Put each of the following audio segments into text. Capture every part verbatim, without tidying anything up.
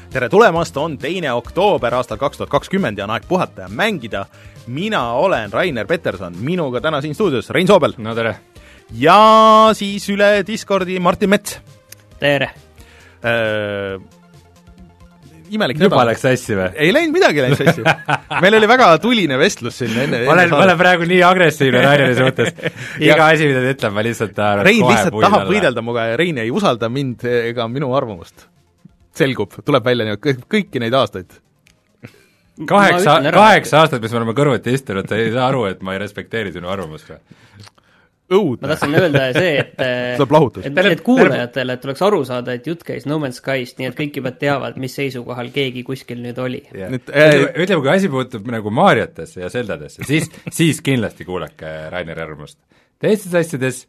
tere tulemast, on teine oktoober aastal kaks tuhat kakskümmend ja on aeg puhata ja mängida. Mina olen Rainer Peterson, minuga täna siin stuudios Rein Soobel. No tere. Ja siis üle Discordi Martin Mets. Tere. Äh, imelik Juba nädal. läks sassi või? Ei läinud midagi läinud sassi. Meil oli väga tuline vestlus siin enne. Ma olen, ma olen praegu nii agressiivne Raineri suhtes. Iga asi, mida ta ütleb, ma lihtsalt tahan Rein lihtsalt tahab alla. Võidelda muga ja Rein ei usalda mind ega minu arvamust. Selgub, tuleb välja nii, kõiki neid aastaid. Kaheksa, kaheksa aastat, mis me oleme kõrvuti istunud, ei saa aru, et ma ei respekteeri sinu arvamust. Õudne. Ma tahtsin öelda see, et, et, et kuulajatele et tuleks aru saada, et jutt käis No Man's Skyst, nii et kõik juba teavad, mis seisukohal keegi kuskil nüüd oli. Nüüd, äh, ütleme, kui asi puutub nagu Mariotesse ja Zeldadesse, siis, siis kindlasti kuulake Raineri arvamust. Teistes asjades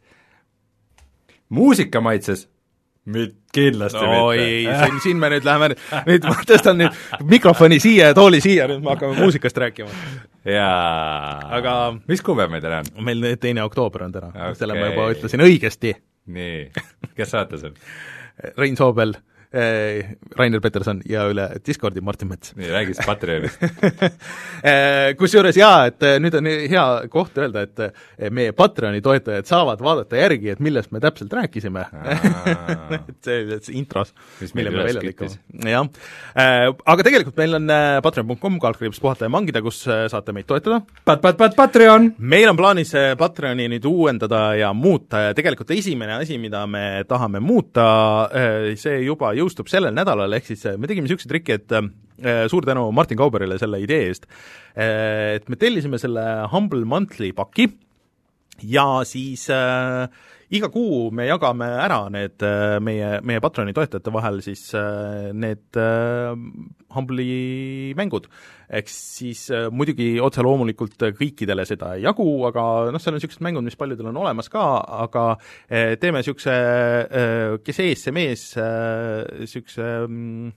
muusikamaitses Mit, kindlasti no, mitte. Ei, siin, siin me nüüd läheme, nüüd ma tõstan nüüd mikrofoni siia ja tooli siia, nüüd me hakkame muusikast rääkima. Jaa, aga mis kuupäev meil täna on? Meil teine oktoober on täna, okay. Selle ma juba ütlesin õigesti. Nii, kes saate seal? Rein Soobel, eh, Rainer Peterson ja üle Discordi Martin Mets. Nii, räägis Patreonist. Kusjuures jaa, et nüüd on hea koht öelda, et meie Patreoni toetajad saavad vaadata järgi, et millest me täpselt rääkisime. et see, see intros, mis mille me välja likkame. Jah. Aga tegelikult meil on patreon punkt com kaldkriips puhata ja mangida, kus saate meid toetada. Pat, pat, pat, Patreon! Meil on plaanis Patreoni nüüd uuendada ja muuta ja tegelikult esimene asi, mida me tahame muuta, see juba jõustub sellel nädalal, ehk siis me tegime niisuguse trikki, et äh, suur tänu Martin Kauberile selle idee eest, äh, et me tellisime selle Humble Monthly paki ja siis äh, iga kuu me jagame ära need äh, meie, meie Patroni toetajate vahel siis äh, need äh, Humble'i mängud. Eks siis äh, muidugi otse loomulikult kõikidele seda ei jagu, aga noh, seal on niisugused mängud, mis paljudel on olemas ka, aga äh, teeme niisuguse äh, kes ees, see mees äh, niisuguse mm,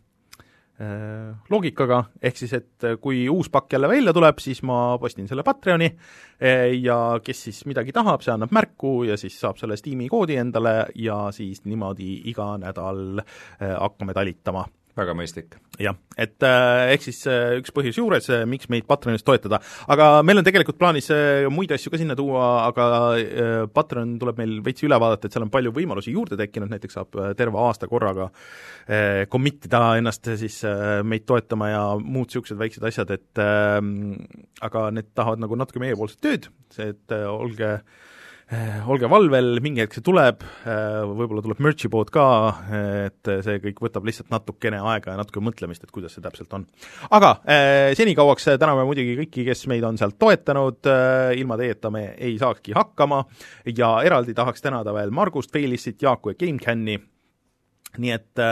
äh, loogikaga, ehk siis, et kui uus pakk jälle välja tuleb, siis ma postin selle Patreoni äh, ja kes siis midagi tahab, see annab märku ja siis saab selle Steam'i koodi endale ja siis niimoodi iga nädal äh, hakkame talitama. Väga mõistlik. Jah, et äh, ehk siis äh, üks põhjus juures, äh, miks meid Patreonis toetada. Aga meil on tegelikult plaanis äh, muid asju ka sinna tuua, aga äh, Patreon tuleb meil veits üle vaadata, et seal on palju võimalusi juurde tekkinud, näiteks saab äh, terve aasta korraga äh, committida ennast siis äh, meid toetama ja muud niisugused väiksed asjad, et äh, aga need tahavad nagu natuke meiepoolset tööd, see, et äh, olge olge valvel, mingi hetk see tuleb, võib-olla tuleb merchi pood ka, et see kõik võtab lihtsalt natukene aega ja natuke mõtlemist, et kuidas see täpselt on. Aga senikauaks täname muidugi kõiki, kes meid on sealt toetanud, ilma teieta me ei saakski hakkama ja eraldi tahaks tänada veel Margust, Feilissit, Jaaku ja GameCami, nii et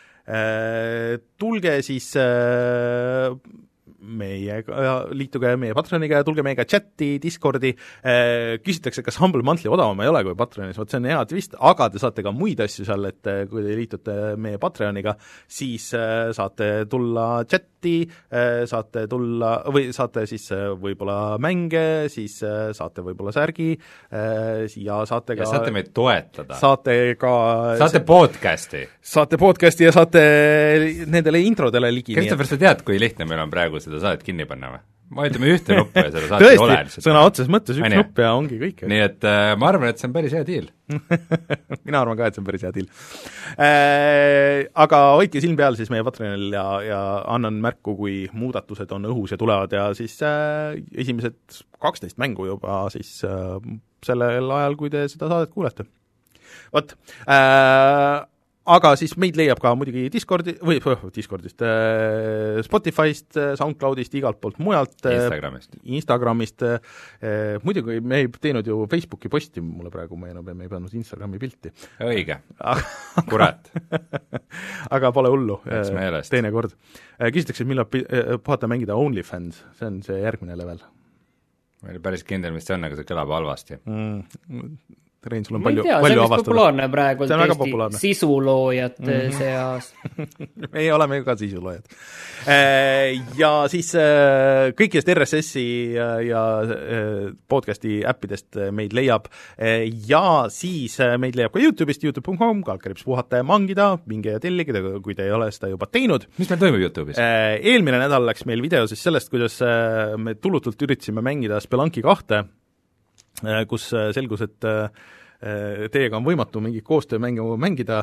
äh, tulge siis äh, meiega, liituge meie Patroniga ja tulge meiega chatti, Discordi, küsitakse, kas Humble Monthly odavam ei ole kui Patronis, vot see on hea twist, aga te saate ka muid asju seal, et kui te liitute meie Patroniga, siis saate tulla chatti, saate tulla, või saate siis võib-olla mänge, siis saate võib-olla särgi ja saate ka ja saate meid toetada. Saate ka saate podcasti. Saate podcasti ja saate nendele introdele ligi. Kristofer, sa tead, kui lihtne meil on praegu seda saadet kinni panna või? Ma ütleme ühte nuppu ja seda saadet ei ole. Tõesti, sõna otses mõttes üks nupp ja ongi kõik. Nii et äh, ma arvan, et see on päris hea deal. Mina arvan ka, et see on päris hea deal. Äh, aga hoidke silm peal siis meie Patreonil ja, ja annan märku, kui muudatused on õhus ja tulevad ja siis äh, esimesed kaksteist mängu juba siis äh, sellel ajal, kui te seda saadet kuulete. Vot, äh, aga siis meid leiab ka muidugi Discordi, või Discordist, äh, Spotify'st, SoundCloudist, igalt poolt mujalt. Instagramist. Instagramist. Äh, muidugi me ei teinud ju Facebooki posti, mulle praegu meenub, ja me ei pannud Instagrami pilti. Õige. Kurat. aga pole hullu. Teine kord. Küsitakse, millal puhata mängida OnlyFans, see on see järgmine level. Ma ei ole päris kindel, mis see on, aga see kõlab halvasti. Mm. Rein, sul on ma palju, tea, palju avastada. See on avastada. populaarne praegu Eesti sisuloojate mm-hmm. seas. Meie oleme ju ka sisuloojad. Ja siis kõikidest R S S-i ja podcasti äppidest meid leiab ja siis meid leiab ka YouTube'ist, youtube punkt com, kalkarips puhata ja mangida, minge ja tellige, kui te ei ole seda juba teinud. Mis meil toimub YouTube'is? Eelmine nädal läks meil video siis sellest, kuidas me tulutult üritasime mängida Spelunky kahte, kus selgus, et teiega on võimatu mingit koostöömängu mängida,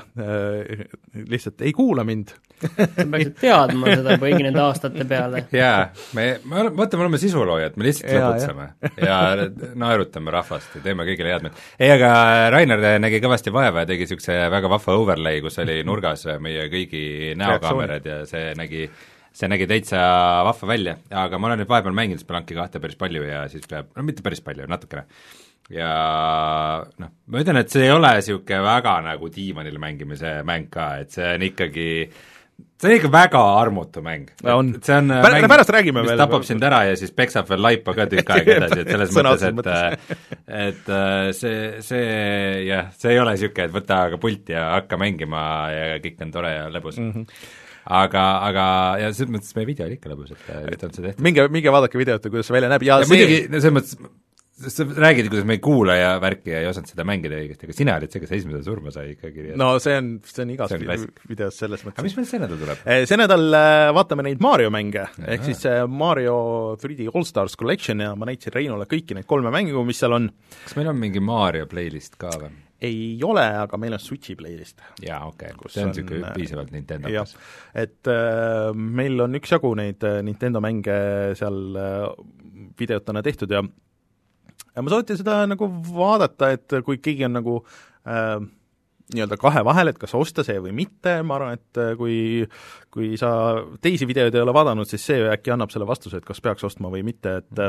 lihtsalt ei kuula mind. Sa peaksid teadma seda kõigi nende aastate peale. Jaa, me, me mõtleme, oleme sisuloojad, me lihtsalt ja, lõputseme ja, ja naerutame rahvast ja teeme kõigile head meelt. Ei, aga Rainer nägi kõvasti vaeva ja tegi niisuguse väga vahva overlay, kus oli nurgas meie kõigi näokaamerad ja see nägi see nägi täitsa vahva välja, aga ma olen nüüd vahepeal mänginud Spelunky kahte päris palju ja siis peab, no mitte päris palju, natukene. Ja noh, ma ütlen, et see ei ole niisugune väga nagu diivanil mängimise mäng ka, et see on ikkagi, see on ikka väga armutu mäng. On. See on Pär, mäng, pärast räägime mis veel. tapab sind ära ja siis peksab veel laipa ka tükk aega edasi, et selles mõttes, et, et see, see, jah, see ei ole niisugune, et võta aga pult ja hakka mängima ja kõik on tore ja lõbus. Mm-hmm. aga, aga ja selles mõttes meie video oli ikka lõbus, et nüüd on see tehtud. Minge, minge vaadake videot, kuidas see välja näeb ja, ja see... muidugi, selles mõttes, sa räägid, kuidas me ei kuula ja värki ja ei osanud seda mängida õigesti, aga sina olid see, kes esimese surma sai ikkagi. No see on, see on igas see on videos selles mõttes. Aga mis meil see nädal tuleb? See nädal vaatame neid Mario mänge, ehk siis Mario three D All-Stars Collection ja ma näitasin Reinule kõiki neid kolme mängu, mis seal on. Kas meil on mingi Mario playlist ka või? Ei ole, aga meil on Switchi playlist. Jaa, okei, okay. see on niisugune piisavalt Nintendokas. Et äh, meil on üksjagu neid Nintendo mänge seal äh, videotena tehtud ja ja ma soovitan seda nagu vaadata, et kui keegi on nagu äh, nii-öelda kahe vahel, et kas osta see või mitte, ma arvan, et kui, kui sa teisi videoid ei ole vaadanud, siis see äkki annab selle vastuse, et kas peaks ostma või mitte, et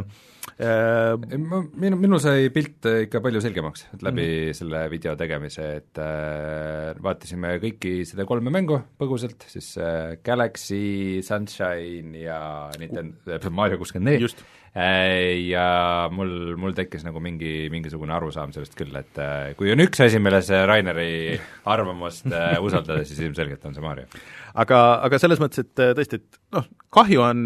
äh, minu, minu sai pilt ikka palju selgemaks läbi mm. selle video tegemise, et äh, vaatasime kõiki seda kolme mängu põgusalt, siis äh, Galaxy, Sunshine ja Nintendo, Mario kuuskümmend neli just. Ja mul, mul tekkis nagu mingi, mingisugune arusaam sellest küll, et kui on üks asi, milles Raineri arvamust usaldada, siis ilmselgelt on see Mario. Aga, aga selles mõttes, et tõesti, et noh, kahju on,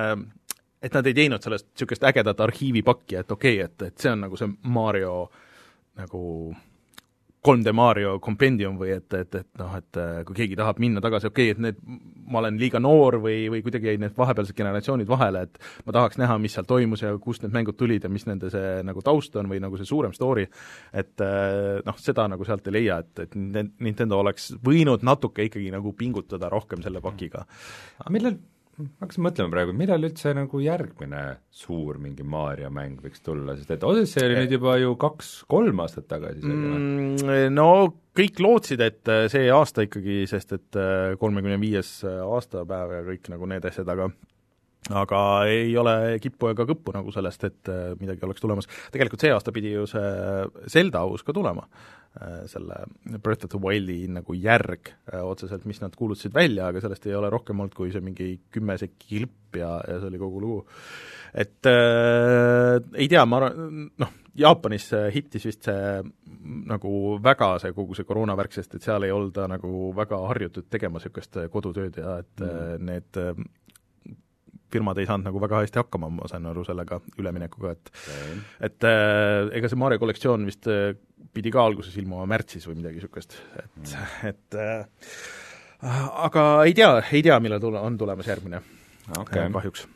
et nad ei teinud sellest niisugust ägedat arhiivipakki, et okei okay,, et, et see on nagu see Mario nagu kolm D Mario kompendium või et, et, et noh, et kui keegi tahab minna tagasi, okei okay,, et need, ma olen liiga noor või, või kuidagi jäid need vahepealsed generatsioonid vahele, et ma tahaks näha, mis seal toimus ja kust need mängud tulid ja mis nende see nagu taust on või nagu see suurem story, et noh, seda nagu sealt ei leia, et, et Nintendo oleks võinud natuke ikkagi nagu pingutada rohkem selle pakiga. Millal ma hakkasin mõtlema praegu, millal üldse nagu järgmine suur mingi Mario mäng võiks tulla, sest et Odyssey oli nüüd juba ju kaks-kolm aastat tagasi mm, no kõik lootsid, et see aasta ikkagi, sest et kolmekümne viies aastapäev ja kõik nagu need asjad, aga aga ei ole kippu ega kõppu nagu sellest, et midagi oleks tulemas. Tegelikult see aasta pidi ju see Zelda uus ka tulema, selle Breath of the Wildi nagu järg otseselt, mis nad kuulutasid välja, aga sellest ei ole rohkem olnud kui see mingi kümme sekki klipp ja, ja see oli kogu lugu. Et äh, ei tea, ma arvan, noh, Jaapanis hittis vist see nagu väga see kogu see koroonavärk, sest et seal ei olda nagu väga harjutud tegema niisugust kodutööd ja et mm. need firmad ei saanud nagu väga hästi hakkama, ma sain aru sellega üleminekuga, et okay. et äh, ega see Mario kollektsioon vist äh, pidi ka alguses ilmuma märtsis või midagi niisugust, et mm. et äh, aga ei tea, ei tea, millal tule, on tulemas järgmine okay. äh, kahjuks.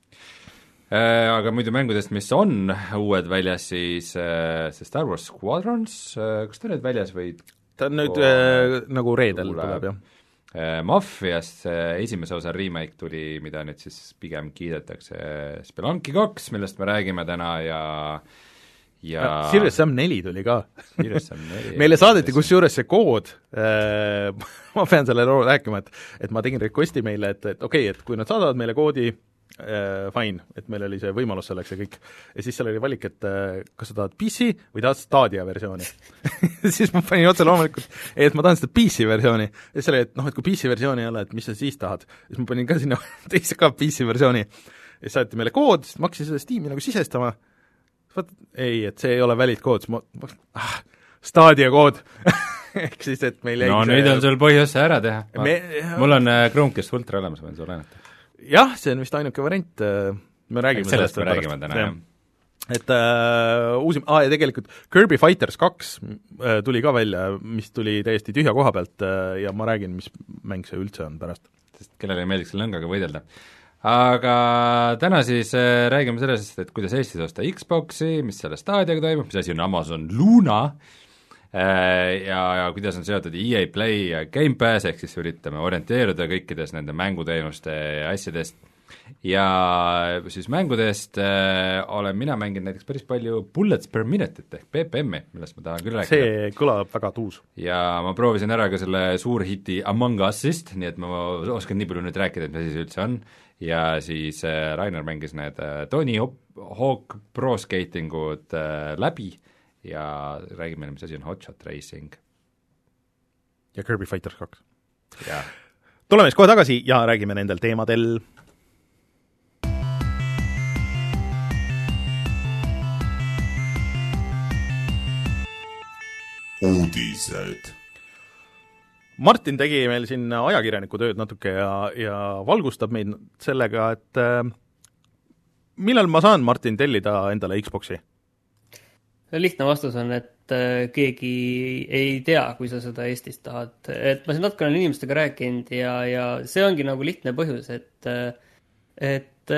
Äh, aga muidu mängudest, mis on uued väljas, siis äh, see Star Wars Squadrons, äh, kas ta nüüd väljas või ta on nüüd äh, nagu reedel tuleb, tuleb jah. Mafiast esimese osa remake tuli, mida nüüd siis pigem kiidetakse Spelunky kaks, millest me räägime täna ja ja Serious Sam neli tuli ka. Sam neli meile saadeti kusjuures see kood, äh, ma pean selle loo rääkima, et, et ma tegin requesti meile, et, et okei okay,, et kui nad saadavad meile koodi, Uh, fine, et meil oli see võimalus selleks ja kõik. Ja siis seal oli valik, et uh, kas sa tahad P C või tahad Stadia versiooni siis ma panin otse loomulikult, et ma tahan seda P C versiooni. Ja siis oli, et noh, et kui P C versiooni ei ole, et mis sa siis tahad. Ja siis ma panin ka sinna teise ka P C versiooni. Ja siis saati meile kood, siis ma hakkasin seda Steam'i nagu sisestama. Vaat, ei, et see ei ole valid kood, siis ma, ma ah, Stadia kood ehk siis, et meil no see... nüüd on sul põhjus see ära teha. Me... mul on Chromecast Ultra olemas, võin sulle näidata. Jah, see on vist ainuke variant, me räägime et sellest, sellest me räägime täna, jah. Et uh, uusim, ah, ja tegelikult Kirby Fighters kaks uh, tuli ka välja, mis tuli täiesti tühja koha pealt uh, ja ma räägin, mis mäng see üldse on pärast. Sest kellele ei meeldiks lõngaga võidelda. Aga täna siis uh, räägime sellest, et kuidas Eestis osta Xboxi, mis selle Stadiaga toimub, mis asi on Amazon Luna, ja, ja kuidas on seotud E A Play ja Game Pass, ehk siis üritame orienteeruda kõikides nende mänguteenuste ja asjadest. Ja siis mängudest äh, olen mina mänginud näiteks päris palju Bullets per Minute'it ehk B P M-i, millest ma tahan küll rääkida. See kõlab väga tuus. Ja ma proovisin ära ka selle suurhiti Among Us'ist, nii et ma oskan nii palju nüüd rääkida, et mis asi see üldse on. Ja siis äh, Rainer mängis need äh, Tony Hawk Pro Skatingud äh, läbi ja räägime, mis asi on Hotshot Racing. Ja Kirby Fighters kaks. Ja. Tuleme siis kohe tagasi ja räägime nendel teemadel. Uudised. Martin tegi meil siin ajakirjaniku tööd natuke ja, ja valgustab meid sellega, et äh, millal ma saan, Martin, tellida endale Xboxi? Lihtne vastus on, et äh, keegi ei tea, kui sa seda Eestis tahad. Et ma siin natuke olen inimestega rääkinud ja, ja see ongi nagu lihtne põhjus, et, et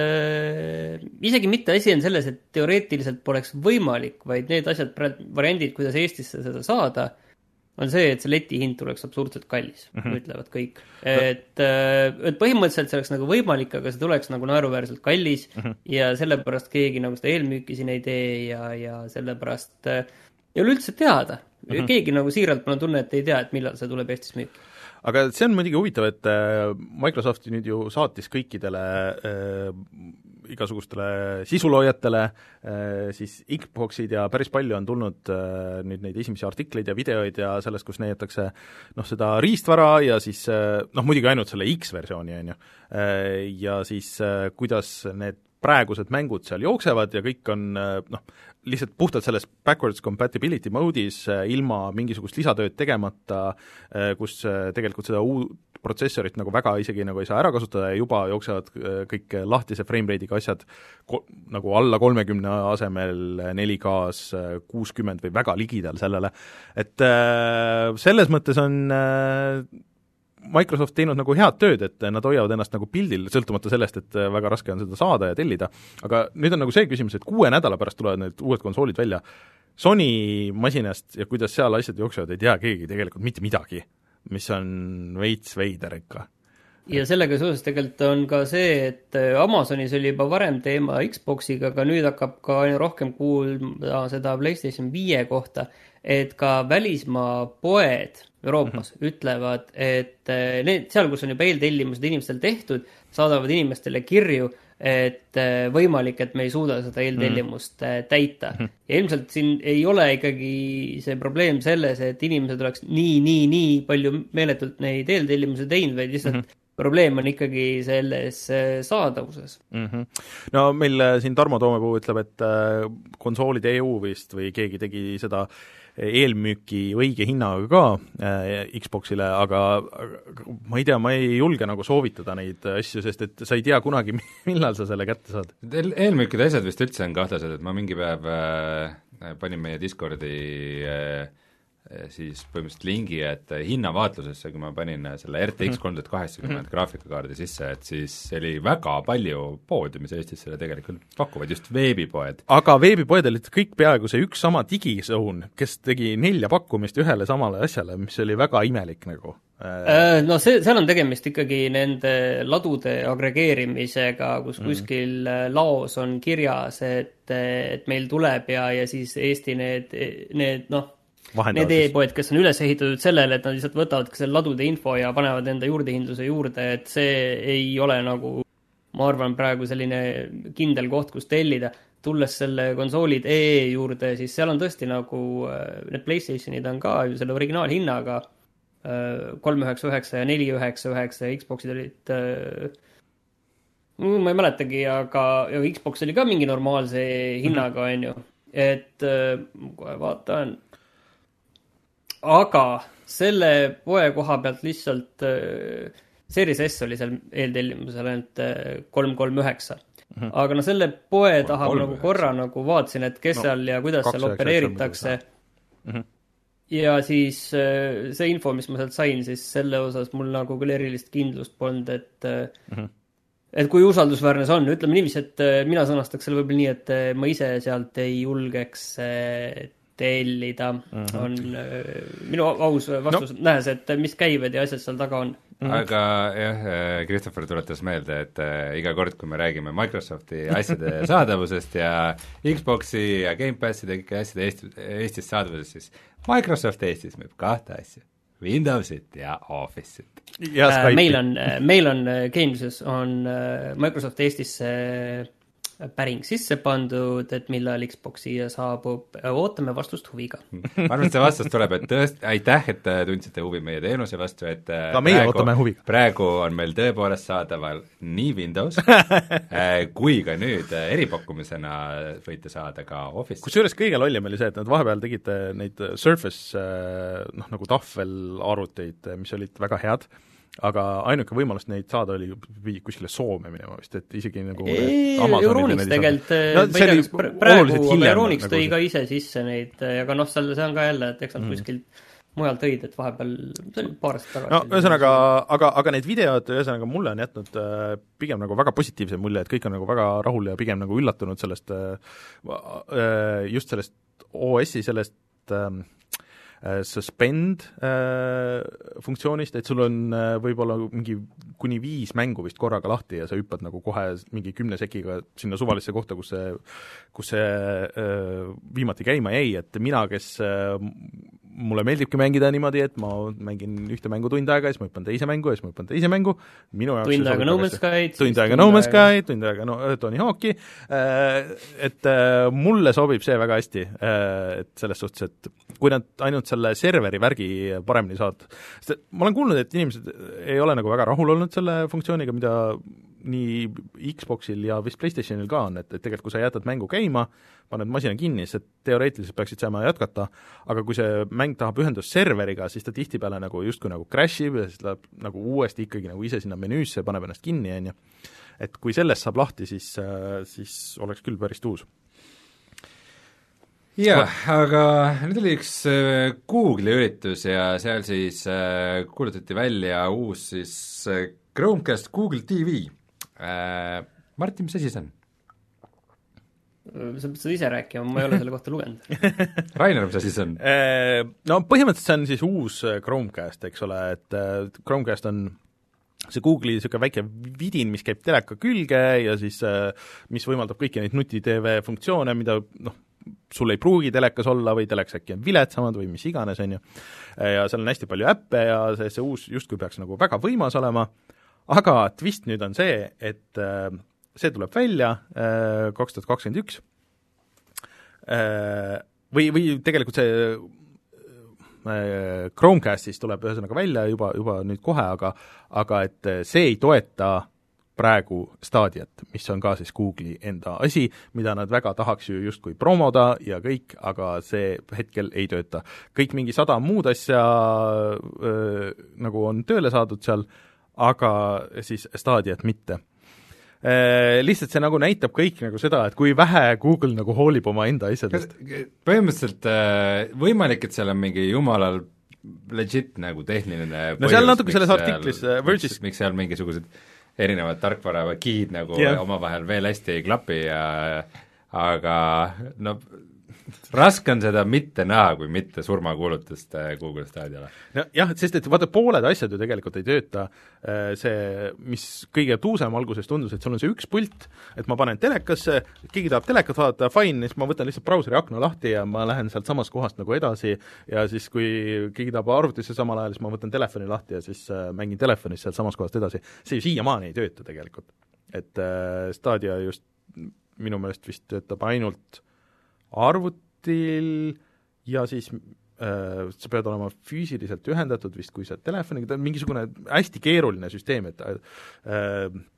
äh, isegi mitte asi on selles, et teoreetiliselt poleks võimalik, vaid need asjad, variandid, kuidas Eestisse seda saada, on see, et see leti hind tuleks absurdselt kallis, mm -hmm. ütlevad kõik. Et, et põhimõtteliselt see oleks nagu võimalik, aga see tuleks nagu naeruväärselt kallis mm -hmm. ja sellepärast keegi nagu seda eelmüüki siin ei tee ja, ja sellepärast ei ole üldse teada. Mm -hmm. Keegi nagu siiralt mul on tunne, et ei tea, et millal see tuleb Eestis müüki. Aga see on muidugi huvitav, et Microsoft nüüd ju saatis kõikidele äh, igasugustele sisuloojatele äh, siis Xboxid ja päris palju on tulnud äh, nüüd neid esimesi artikleid ja videoid ja sellest, kus näidatakse noh, seda riistvara ja siis äh, noh, muidugi ainult selle X-versiooni, on ju, äh, ja siis äh, kuidas need praegused mängud seal jooksevad ja kõik on noh, lihtsalt puhtalt selles backwards compatibility mode'is ilma mingisugust lisatööd tegemata, kus tegelikult seda uut protsessorit nagu väga isegi nagu ei saa ära kasutada ja juba jooksevad kõik lahtise framerate'iga asjad ko- nagu alla kolmekümne asemel neli K-s kuuskümmend või väga ligidal sellele. Et äh, selles mõttes on äh, Microsoft teinud nagu head tööd, et nad hoiavad ennast nagu pildil, sõltumata sellest, et väga raske on seda saada ja tellida, aga nüüd on nagu see küsimus, et kuue nädala pärast tulevad need uued konsoolid välja. Sony masinast ja kuidas seal asjad jooksevad, ei tea keegi tegelikult mitte midagi, mis on veits veider ikka. Ja sellega seoses tegelikult on ka see, et Amazonis oli juba varem teema Xboxiga, aga nüüd hakkab ka aina rohkem kuulda seda PlayStation viie kohta, et ka välismaa poed Euroopas mm -hmm. ütlevad, et need, seal, kus on juba eeltellimused inimestel tehtud, saadavad inimestele kirju, et võimalik, et me ei suuda seda eeltellimust mm -hmm. täita. Ja ilmselt siin ei ole ikkagi see probleem selles, et inimesed oleks nii, nii, nii palju meeletult neid eeltellimuse teinud, vaid lihtsalt mm -hmm. probleem on ikkagi selles saadavuses. Mm -hmm. No meil siin Tarmo Toomepuu ütleb, et konsoolid E U vist või keegi tegi seda eelmüüki õige hinnaga ka äh, Xboxile, aga, aga ma ei tea, ma ei julge nagu soovitada neid asju, sest et sa ei tea kunagi, millal sa selle kätte saad. Eel, eelmüükide asjad vist üldse on kahtlased, et ma mingi päev äh, panin meie Discordi äh, siis põhimõtteliselt lingi, et hinnavaatlusesse, kui ma panin selle R T X kolmtuhat kaheksakümmend mm-hmm. graafikakaardi sisse, et siis oli väga palju poodi, mis Eestis selle tegelikult pakuvad, just veebipoed. Aga veebipoed olid kõik peaaegu see üks sama digisoon, kes tegi nelja pakkumist ühele samale asjale, mis oli väga imelik nagu. No see, seal on tegemist ikkagi nende ladude agregeerimisega, kus kuskil mm. laos on kirjas, et, et meil tuleb ja, ja siis Eesti need, need noh, need e-poed, kes on üles ehitatud sellele, et nad lihtsalt võtavad selle ladude info ja panevad enda juurdehindluse juurde, et see ei ole nagu, ma arvan, praegu selline kindel koht, kus tellida. Tulles selle konsoolid E juurde, siis seal on tõesti nagu, need PlayStationid on ka ju selle originaalhinnaga kolm üheksa üheksa ja neli üheksa üheksa ja Xboxid olid, ma ei mäletagi, aga Xbox oli ka mingi normaalse hinnaga, on ju, et kohe vaatan, aga selle poe koha pealt lihtsalt äh, Series S oli seal eeltellimusel ainult kolm kolm üheksa. Mm-hmm. Aga no selle poe taha nagu korra nagu vaatasin, et kes no, seal ja kuidas seal opereeritakse. Mm-hmm. Ja siis see info, mis ma sealt sain, siis selle osas mul nagu küll erilist kindlust polnud, et mm-hmm. et kui usaldusväärne see on. Ütleme niiviisi, et mina sõnastaks selle võib-olla nii, et ma ise sealt ei julgeks tellida. Mm-hmm. On minu aus vastus no. nähes, et mis käived ja asjad seal taga on. Mm-hmm. Aga jah, Christopher tuletas meelde, et äh, iga kord, kui me räägime Microsofti asjade saadavusest ja Xboxi ja Gamepasside ja kõike asjade Eestis, Eestis saadavusest, siis Microsoft Eestis müüb kahte asja, Windowsit ja Office'it. Ja äh, meil on, meil on Gameses on Microsoft Eestisse päring sisse pandud, et millal Xbox siia saabub, ootame vastust huviga. Ma arvan, et see vastus tuleb, et tõest, aitäh, et tundsite huvi meie teenuse vastu, et ka meie praegu, ootame huviga. Praegu on meil tõepoolest saadaval nii Windows kui ka nüüd eripakkumisena võite saada ka Office. Kusjuures kõige lollim oli see, et nad vahepeal tegite neid Surface noh, nagu tahvelarvuteid, mis olid väga head, aga ainuke võimalus neid saada oli kuskile Soome minema vist, et isegi nagu Euronics tegelikult no, ma ei tea, praegu Euronics tõi nagu ka ise sisse neid, aga noh, see on ka jälle, et eks nad mm. kuskilt mujal tõid, et vahepeal see oli paar aastat tagasi. No ühesõnaga, aga, aga need videod ühesõnaga mulle on jätnud äh, pigem nagu väga positiivse mulje, et kõik on nagu väga rahul ja pigem nagu üllatunud sellest äh, just sellest O S-i, sellest äh, suspend äh, funktsioonist, et sul on äh, võib-olla mingi kuni viis mängu vist korraga lahti ja sa hüppad nagu kohe mingi kümne sekiga sinna suvalisse kohta, kus see, kus see äh, viimati käima jäi, et mina, kes äh, mulle meeldibki mängida niimoodi, et ma mängin ühte mängu tund aega ja siis ma hüppan teise mängu ja siis ma hüppan teise mängu. Minu tund aega No Man's Sky, tund aega No Man's Sky, tund aega no, Tony Hawk'i, et mulle sobib see väga hästi, et selles suhtes, et kui nad ainult selle serveri värgi paremini saad, sest ma olen kuulnud, et inimesed ei ole nagu väga rahul olnud selle funktsiooniga, mida nii Xboxil ja vist PlayStationil ka on, et, et tegelikult kui sa jätad mängu käima, paned masina kinni, siis teoreetiliselt peaksid saama jätkata, aga kui see mäng tahab ühendust serveriga, siis ta tihtipeale nagu justkui nagu crashib ja siis läheb nagu uuesti ikkagi nagu ise sinna menüüsse, paneb ennast kinni, on ju. Et kui sellest saab lahti, siis, siis oleks küll päris tuus. Jah, aga nüüd oli üks Google'i üritus ja seal siis kuulutati välja uus siis Chromecast Google T V. Martin, mis asi see on? Sa pead ise rääkima, ma ei ole selle kohta lugenud. Rainer, mis asi see on? No põhimõtteliselt see on siis uus Chromecast, eks ole, et Chromecast on see Google'i niisugune väike vidin, mis käib teleka külge ja siis mis võimaldab kõiki neid nuti-T V funktsioone, mida noh, sul ei pruugi telekas olla või telekas äkki on viletsamad või mis iganes, on ju. Ja seal on hästi palju äppe ja see, see uus justkui peaks nagu väga võimas olema, aga twist nüüd on see, et see tuleb välja kaks tuhat kakskümmend üks või, või tegelikult see Chromecastis tuleb ühesõnaga välja juba, juba nüüd kohe, aga, aga et see ei toeta praegu Stadiat, mis on ka siis Google'i enda asi, mida nad väga tahaks ju justkui promoda ja kõik, aga see hetkel ei tööta. Kõik mingi sada muud asja öö, nagu on tööle saadud seal, aga siis Stadiat mitte. Äh, lihtsalt see nagu näitab kõik nagu seda, et kui vähe Google nagu hoolib oma enda asjadest. Põhimõtteliselt äh, võimalik, et seal on mingi jumalal legit nagu tehniline no seal natuke selles artiklis seal, miks, miks seal mingisugused erinevad tarkvara või kihid nagu yeah. omavahel veel hästi ei klapi ja aga no raske on seda mitte näha, kui mitte surmakuulutust Google Stadiale. No, jah, sest et vaata, pooled asjad ju tegelikult ei tööta, see, mis kõige tuusem alguses tundus, et sul on see üks pult, et ma panen telekasse, keegi tahab telekat vaadata, fine, siis ma võtan lihtsalt brauseri akna lahti ja ma lähen sealt samast kohast nagu edasi ja siis, kui keegi tahab arvutisse samal ajal, siis ma võtan telefoni lahti ja siis mängin telefonis sealt samast kohast edasi. See ju siiamaani ei tööta tegelikult. Et Stadia just minu meelest vist töötab ainult arvutil ja siis äh, sa pead olema füüsiliselt ühendatud vist, kui sa telefoniga, ta on mingisugune hästi keeruline süsteem, et äh,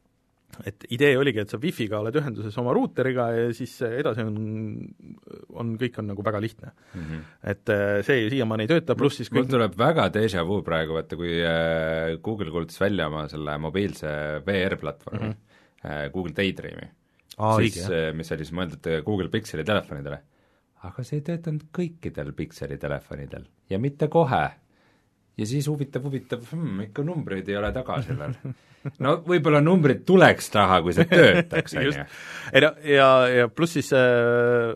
et idee oligi, et sa Wi-Figa oled ühenduses oma ruuteriga ja siis edasi on, on kõik on nagu väga lihtne mm. -hmm. et see siiamaani ei tööta, pluss siis kõik... mul tuleb väga déjà vu praegu, vaata kui Google kuulutas välja oma selle mobiilse V R-platvormi mm, -hmm. Google Daydreami, Aa, siis, õige, mis oli siis mõeldud Google Pixeli telefonidele, aga see ei töötanud kõikidel Pixeli telefonidel ja mitte kohe. Ja siis huvitav, huvitav, hmm, ikka numbreid ei ole taga sellel. No võib-olla numbrid tuleks taha, kui see töötaks, on ju. Ja, ja pluss siis äh,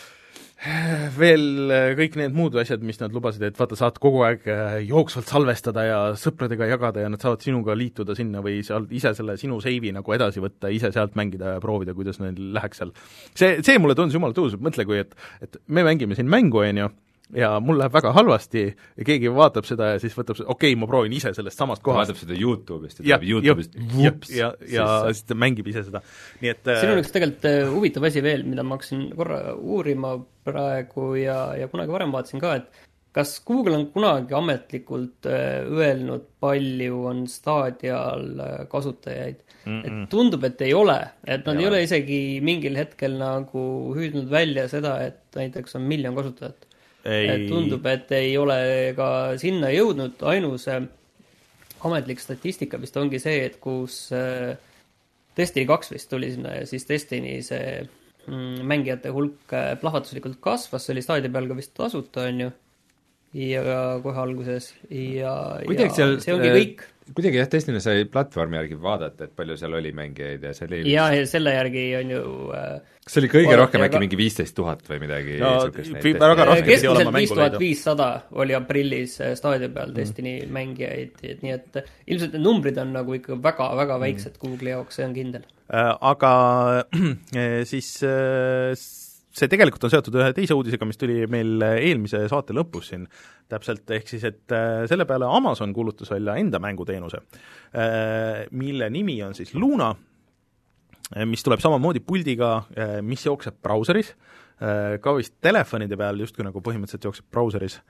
veel kõik need muud asjad, mis nad lubasid, et vaata, saad kogu aeg jooksvalt salvestada ja sõpradega jagada ja nad saavad sinuga liituda sinna või seal ise selle sinu seivi nagu edasi võtta, ise sealt mängida ja proovida, kuidas neil läheks seal. See, see mulle tundus jumala tõus, mõtle, kui et, et me mängime siin mängu, on ju, ja mul läheb väga halvasti ja keegi vaatab seda ja siis võtab, okei okay,, ma proovin ise sellest samast kohast. vaatab seda YouTube'ist ja, ja YouTube'ist ja, ja, ja siis ta mängib ise seda. Nii et siin on üks tegelikult huvitav asi veel, mida ma hakkasin korra uurima praegu ja, ja kunagi varem vaatasin ka, et kas Google on kunagi ametlikult öelnud, palju on Stadial kasutajaid? Mm-mm. Et tundub, et ei ole, et nad ja. ei ole isegi mingil hetkel nagu hüüdnud välja seda, et näiteks on miljon kasutajat. Et tundub, et ei ole ka sinna jõudnud, ainus ametlik statistika vist ongi see, et kus Destiny kaks vist tuli sinna ja siis Destiny see mängijate hulk plahvatuslikult kasvas, see oli Stadia peal ka vist tasuta, on ju, ja kohe alguses ja, ja seal, see ongi kõik. Kuidagi jah, Destiny sai platvormi järgi vaadata, et palju seal oli mängijaid ja see oli ja, ja selle järgi on ju kas see oli kõige rohkem äkki ka... mingi viisteist tuhat või midagi no, keskmiselt viis tuhat viissada oli aprillis Stadia peal Destiny mm. mängijaid, et nii et ilmselt need numbrid on nagu ikka väga-väga väiksed mm. Google'i jaoks, see on kindel. Aga siis see tegelikult on seotud ühe teise uudisega, mis tuli meil eelmise saate lõpus siin täpselt, ehk siis, et selle peale Amazon kuulutas välja enda mänguteenuse, mille nimi on siis Luna, mis tuleb samamoodi puldiga, mis jookseb brauseris, ka vist telefonide peal justkui nagu põhimõtteliselt jookseb brauseris,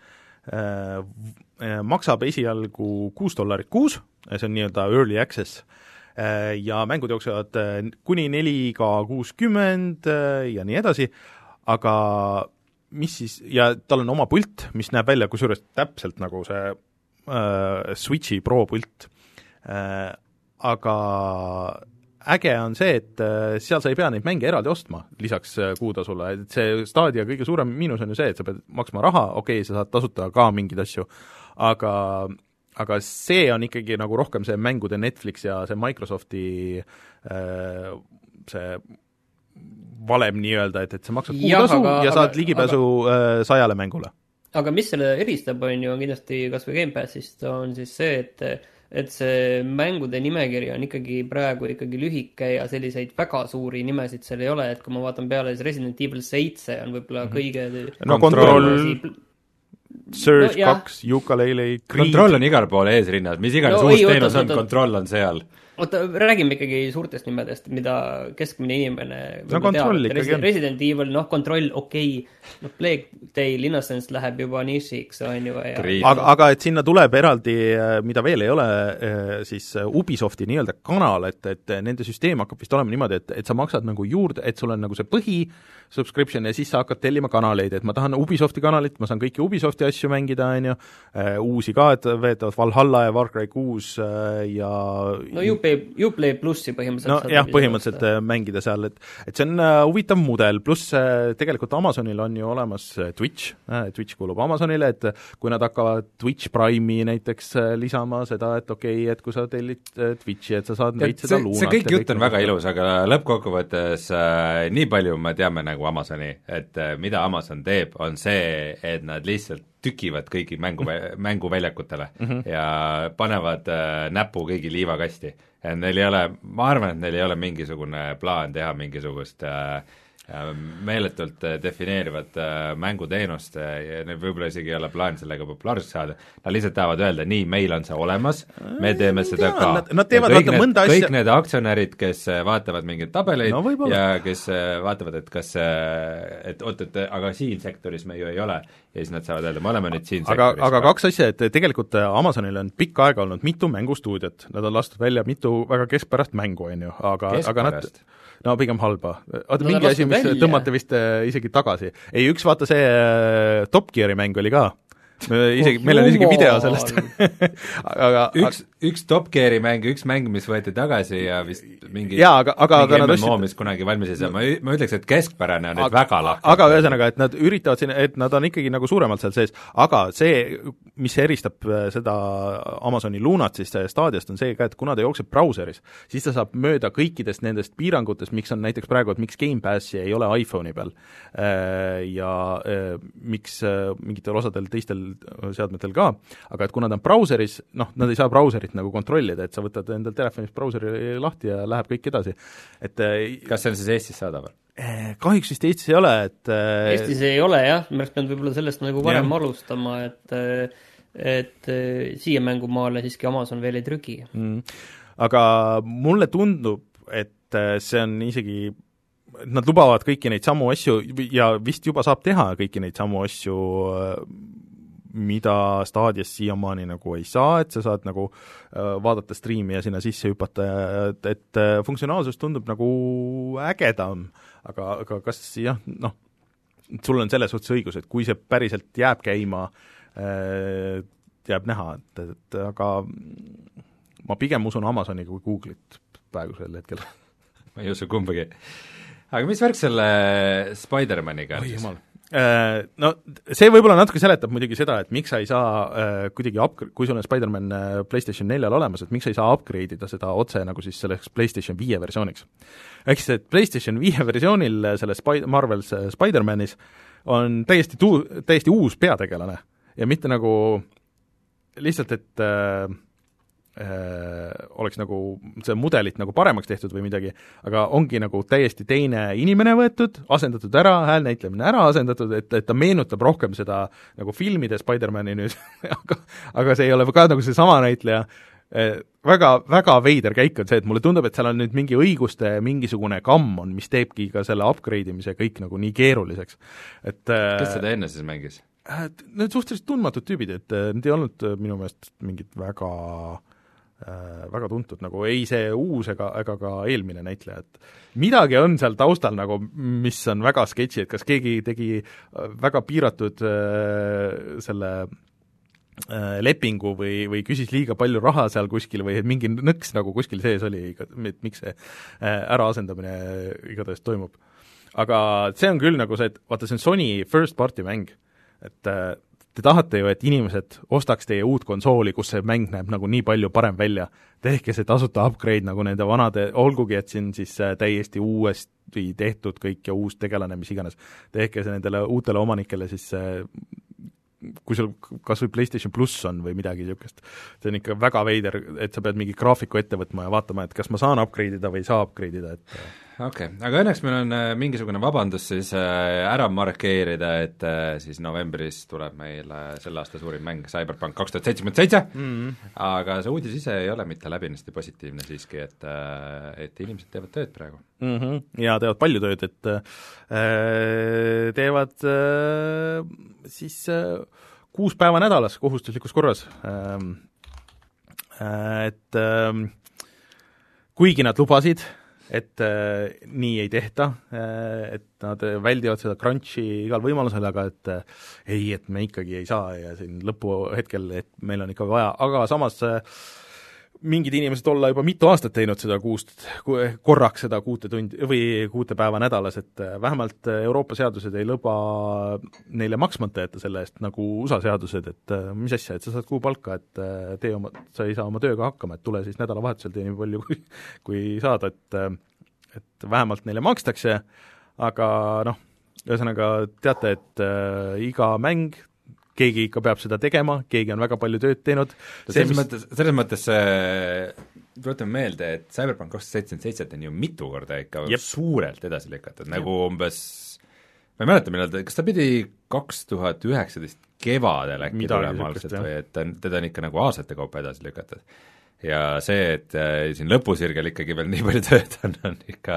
maksab esialgu kuus dollarit kuus, see on nii-öelda early access, ja mängud jooksevad kuni neli K kuuskümmend ja nii edasi, aga mis siis, ja tal on oma pult, mis näeb välja kusjuures täpselt nagu see äh, Switchi Pro pult, äh, aga äge on see, et äh, seal sa ei pea neid mänge eraldi ostma lisaks äh, kuutasule, et see Stadia kõige suurem miinus on ju see, et sa pead maksma raha, okei okay,, sa saad tasuta ka mingeid asju, aga aga see on ikkagi nagu rohkem see mängude Netflix ja see Microsofti äh, see valem nii-öelda, et, et sa maksad kuutasu ja, ja saad aga, ligipääsu aga, sajale mängule. Aga mis selle eristab, on ju, on kindlasti kas või Gamepassist on siis see, et, et see mängude nimekiri on ikkagi praegu ikkagi lühike ja selliseid väga suuri nimesid seal ei ole, et kui ma vaatan peale, siis Resident Evil seitse on võib-olla mm-hmm. kõige... No Control... Surge no, kaks, Yooka-Laylee, Creed. Kontroll on igal pool eesrinnas, mis iganes no, uus teenus on, kontroll on seal. Oota, räägime ikkagi suurtest nimedest, mida keskmine inimene no, kontroll ikkagi Resident, Resident Evil, noh, kontroll, okei, okay. noh, Plague Tale, Innocence läheb juba nišiks, on ju. Ja... Aga, aga et sinna tuleb eraldi, mida veel ei ole, siis Ubisofti nii-öelda kanal, et, et nende süsteem hakkab vist olema niimoodi, et, et sa maksad nagu juurde, et sul on nagu see põhi subscription ja siis sa hakkad tellima kanaleid, et ma tahan Ubisofti kanalit, ma saan kõiki Ubisofti asju mängida, on ju, uusi ka, et veetavad Valhalla ja Far Cry kuus ja no Uplay, Uplay plussi põhimõtteliselt no jah, põhimõtteliselt seda. Mängida seal, et et see on uh, huvitav mudel, pluss uh, tegelikult Amazonil on ju olemas uh, Twitch, uh, Twitch kuulub Amazonile, et kui nad hakkavad Twitch Prime'i näiteks uh, lisama seda, et okei okay,, et kui sa tellid uh, Twitchi, et sa saad veits seda luunat. See kõik jutt on väga ilus, aga lõppkokkuvõttes uh, nii palju me teame nagu Amazoni, et uh, mida Amazon teeb, on see, et nad lihtsalt tükivad kõigi mängu, mänguväljakutele mm -hmm. ja panevad äh, näpu kõigi liivakasti. Ja neil ei ole, ma arvan, et neil ei ole mingisugune plaan teha mingisugust äh, meeletult defineerivad mänguteenust ja neil võib-olla isegi ei ole plaan sellega populaarseks saada, nad lihtsalt tahavad öelda, nii, meil on see olemas, me teeme seda ka. Nad, nad teevad vaata mõnda asja. Kõik need aktsionärid, kes vaatavad mingeid tabeleid no, ja kes vaatavad, et kas, et oot, et aga siin sektoris me ju ei ole ja siis nad saavad öelda, me oleme nüüd siin aga, sektoris. aga kaks asja, et tegelikult Amazonil on pikka aega olnud mitu mängustuudiot, nad on lastud välja mitu väga keskpärast mängu, on ju, aga, aga nad no pigem halba. Oota, no, mingi asi, mis välja. Tõmmati vist äh, isegi tagasi. Ei, üks vaata see äh, Top Geari mäng oli ka. Me isegi, oh, meil on isegi video sellest aga, üks, üks Top Geari mäng, üks mäng, mis võeti tagasi ja vist mingi, jaa, aga, aga, mingi aga M M O, mis kunagi valmis ei saa, ma, ma ütleks, et keskpärane on nüüd väga lahke. Aga ühesõnaga, et nad üritavad siin, et nad on ikkagi nagu suuremalt seal sees, aga see, mis eristab seda Amazoni Lunat siis staadiast, on see ka, et kuna ta jookseb brauseris, siis ta saab mööda kõikidest nendest piirangutest, miks on näiteks praegu, et miks Game Passi ei ole iPhone'i peal ja miks mingitel osadel teistel seadmetel ka, aga et kuna ta on brauseris, noh, nad ei saa brauserit nagu kontrollida, et sa võtad endal telefonist brauseri lahti ja läheb kõik edasi. Et kas see on siis Eestis saadaval? Kahjuks vist Eestis ei ole, et Eestis ei ole jah, me oleks pidanud võib-olla sellest nagu varem ja. alustama, et et siia mängumaale siiski Amazon veel ei trügi. Mm. Aga mulle tundub, et see on isegi nad lubavad kõiki neid samu asju ja vist juba saab teha kõiki neid samu asju, mida staadias siiamaani nagu ei saa, et sa saad nagu äh, vaadata striimi ja sinna sisse hüpata, et, et funktsionaalsus tundub nagu ägedam, aga, aga kas jah, noh, sul on selles suhtes õigus, et kui see päriselt jääb käima, äh, jääb näha, et, et aga ma pigem usun Amazoni kui Google'it praegusel hetkel. Ma ei usu kumbagi. Aga mis värk selle Spider-maniga on Oi, siis? Jumal. No see võib-olla natuke seletab muidugi seda, et miks sa ei saa äh, kuidagi up-, kui sul on Spider-Man PlayStation neljal olemas, et miks sa ei saa upgrade ida seda otse nagu siis selleks PlayStation viie versiooniks. Ehk siis, et PlayStation viie versioonil selles Sp- Marvel's Spider-Manis on täiesti, tuu-, täiesti uus peategelane ja mitte nagu lihtsalt, et äh, oleks nagu see mudelit nagu paremaks tehtud või midagi, aga ongi nagu täiesti teine inimene võetud, asendatud ära, häälnäitlemine ära asendatud, et, et ta meenutab rohkem seda nagu filmide Spider-Mani nüüd aga, aga see ei ole ka nagu see sama näitleja. Väga, väga veider käik on see, et mulle tundub, et seal on nüüd mingi õiguste mingisugune kamm on, mis teebki ka selle upgrade imise kõik nagu nii keeruliseks. Et, kes seda enne siis mängis? Need suhteliselt tundmatud tüübid, et need ei olnud minu meelest mingid väga Äh, väga tuntud, nagu ei see uus ega, ega ka eelmine näitleja, et midagi on seal taustal nagu, mis on väga sketši, et kas keegi tegi väga piiratud äh, selle äh, lepingu või, või küsis liiga palju raha seal kuskil või mingi nõks nagu kuskil sees oli, et miks see äh, äraasendamine igatahes toimub. Aga see on küll nagu see, et vaata, see on Sony first party mäng, et äh, te tahate ju, et inimesed ostaks teie uut konsooli, kus see mäng näeb nagu nii palju parem välja. Tehke see tasuta upgrade nagu nende vanade, olgugi, et siin siis täiesti uuesti tehtud kõik ja uus tegelane, mis iganes. Tehke see nendele uutele omanikele siis, kui sul kas või PlayStation Plus on või midagi niisugust. See on ikka väga veider, et sa pead mingi graafiku ette võtma ja vaatama, et kas ma saan upgrade ida või ei saa upgrade ida, et okei okay., aga õnneks meil on mingisugune vabandus siis ära markeerida, et siis novembris tuleb meil selle aasta suurim mäng Cyberpunk kaks tuhat seitsekümmend seitse, aga see uudis ise ei ole mitte läbinisti positiivne siiski, et, et inimesed teevad tööd praegu. Mm -hmm. Ja teevad palju tööd, et äh, teevad äh, siis äh, kuus päeva nädalas kohustuslikus korras äh,. Et äh, kuigi nad lubasid, et äh, nii ei tehta, äh, et nad väldivad seda crunchi igal võimalusel, aga et äh, ei, et me ikkagi ei saa ja siin lõpuhetkel, et meil on ikka vaja, aga samas äh, mingid inimesed olla juba mitu aastat teinud seda kuust, korraks seda kuute tundi või kuute päeva nädalas, et vähemalt Euroopa seadused ei lõba neile maksmata jätta selle eest, nagu U S A seadused, et mis asja, et sa saad kuu palka, et tee oma, sa ei saa oma tööga hakkama, et tule siis nädalavahetusel tee nii palju, kui, kui saad, et, et vähemalt neile makstakse, aga noh, ühesõnaga teate, et äh, iga mäng keegi ikka peab seda tegema, keegi on väga palju tööd teinud. selles mis... mõttes, selles mõttes see tuletame meelde, et Cyberpunk kaks tuhat seitsekümmend seitse on ju mitu korda ikka Jep. suurelt edasi lükatud, nagu umbes ma ei mäleta, millal ta, kas ta pidi kaks tuhat üheksateist kevadel äkki Midagi tulema sihukest, algselt või et ta, teda on ikka nagu aastate kaupa edasi lükatud. Ja see, et äh, siin lõpusirgel ikkagi veel nii palju tööd on, on ikka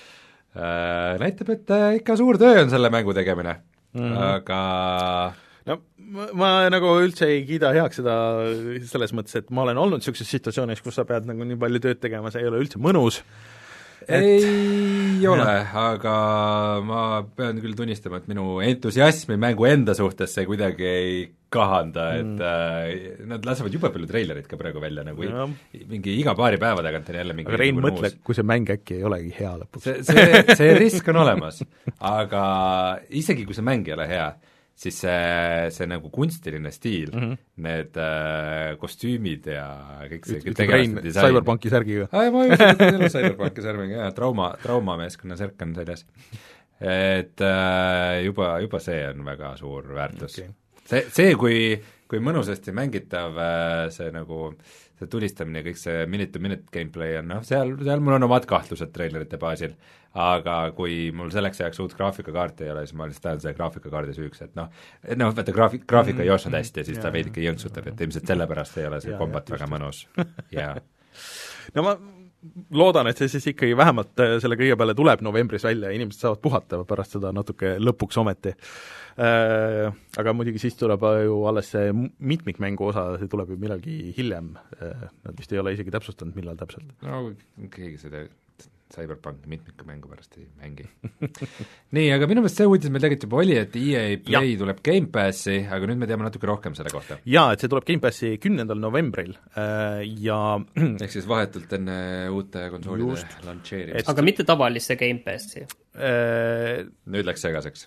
äh, näitab, et äh, ikka suur töö on selle mängu tegemine mm, -hmm. aga no ma, ma nagu üldse ei kiida heaks seda selles mõttes, et ma olen olnud niisuguses situatsioonis, kus sa pead nagu nii palju tööd tegema, see ei ole üldse mõnus. Et... ei ole, aga ma pean küll tunnistama, et minu entusiasmi mängu enda suhtes see kuidagi ei kahanda, et mm. äh, nad lasevad jube palju treilerit ka praegu välja, nagu ja. mingi iga paari päeva tagant on jälle mingi aga Rein, mõtle, kui see mäng äkki ei olegi hea lõpuks. see, see, see risk on olemas, aga isegi kui see mäng ei ole hea, siis see, see nagu kunstiline stiil mm, -hmm. need äh, kostüümid ja kõik see ütleb Rein Cyberpunki särgiga. Ai, ma just ütlen selle Cyberpunki särgiga, jah, trauma, traumameeskonna särk on seljas. Et äh, juba, juba see on väga suur väärtus okay.. see, see, kui, kui mõnusasti mängitav äh, see nagu see tulistamine ja kõik see minute-to-minute gameplay on, noh, seal, seal mul on omad kahtlused treilerite baasil, aga kui mul selleks ajaks uut graafikakaarti ei ole, siis ma lihtsalt tahan selle graafikakaardi süüks, et noh, et noh, vaata graafik, graafika ei jooksnud hästi ja siis ja, ta veidike jõnksutab, et ilmselt sellepärast ei ole see kombat väga mõnus ja no ma loodan, et see siis ikkagi vähemalt selle kõige peale tuleb novembris välja ja inimesed saavad puhata pärast seda natuke lõpuks ometi. Äh, aga muidugi siis tuleb ju alles see mitmikmängu osa, see tuleb ju millalgi hiljem, nad vist ei ole isegi täpsustanud, millal täpselt. no keegi seda Cyberpunk mitmikmängu pärast ei mängi. nii, aga minu meelest see uudis meil tegelikult juba oli, et E A Play ja. tuleb Game Passi, aga nüüd me teame natuke rohkem selle kohta. jaa, et see tuleb Game Passi kümnendal novembril ja ehk siis vahetult enne uute konsoolide launcheerimist. aga mitte tavalisse Game Passi? Nüüd läks segaseks.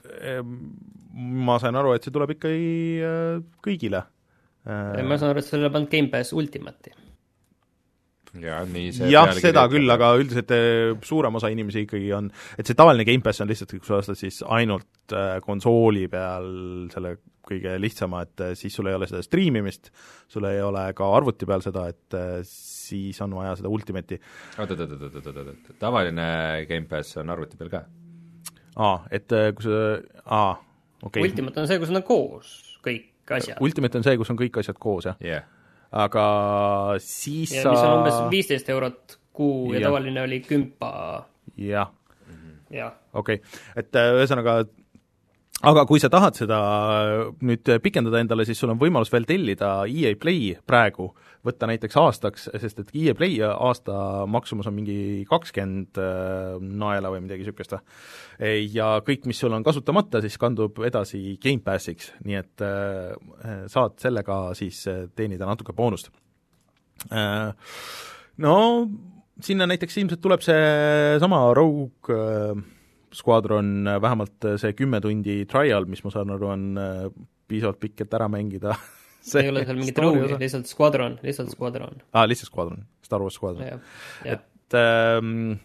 Ma sain aru, et see tuleb ikkagi kõigile. Ma saan aru, et selle pannud Game Pass Ultimate'i. ja, nii see jah, seda küll, aga üldiselt suurem osa inimesi ikkagi on, et see tavaline Game Pass on lihtsalt, kui sa ostad siis ainult konsooli peal selle kõige lihtsama, et siis sul ei ole seda striimimist, sul ei ole ka arvuti peal seda, et siis on vaja seda Ultimate'i. oot, oot, oot, oot, oot, oot, tavaline Game Pass on arvuti peal ka? Aa, et kui sa, aa, okei okay.. Ultimate on see, kus on koos kõik asjad. Ultimate on see, kus on kõik asjad koos, jah yeah.? aga siis ja sa mis on umbes viisteist eurot kuu ja, ja tavaline oli kümpa jah, jah. okei okay., et ühesõnaga aga kui sa tahad seda nüüd pikendada endale, siis sul on võimalus veel tellida E A Play praegu, võtta näiteks aastaks, sest et E A Play aasta maksumus on mingi kakskümmend naela või midagi niisugust. Ja kõik, mis sul on kasutamata, siis kandub edasi Game Passiks, nii et saad sellega siis teenida natuke boonust. No sinna näiteks ilmselt tuleb see sama Rogue Squadron, vähemalt see kümme tundi trial, mis ma saan aru, on piisavalt pikk, et ära mängida. See ei ole seal mingit Rogue'i, lihtsalt Squadron, lihtsalt Squadron. Aa, lihtsalt Squadron, Star Wars Squadron. Ja, ja. Et ähm,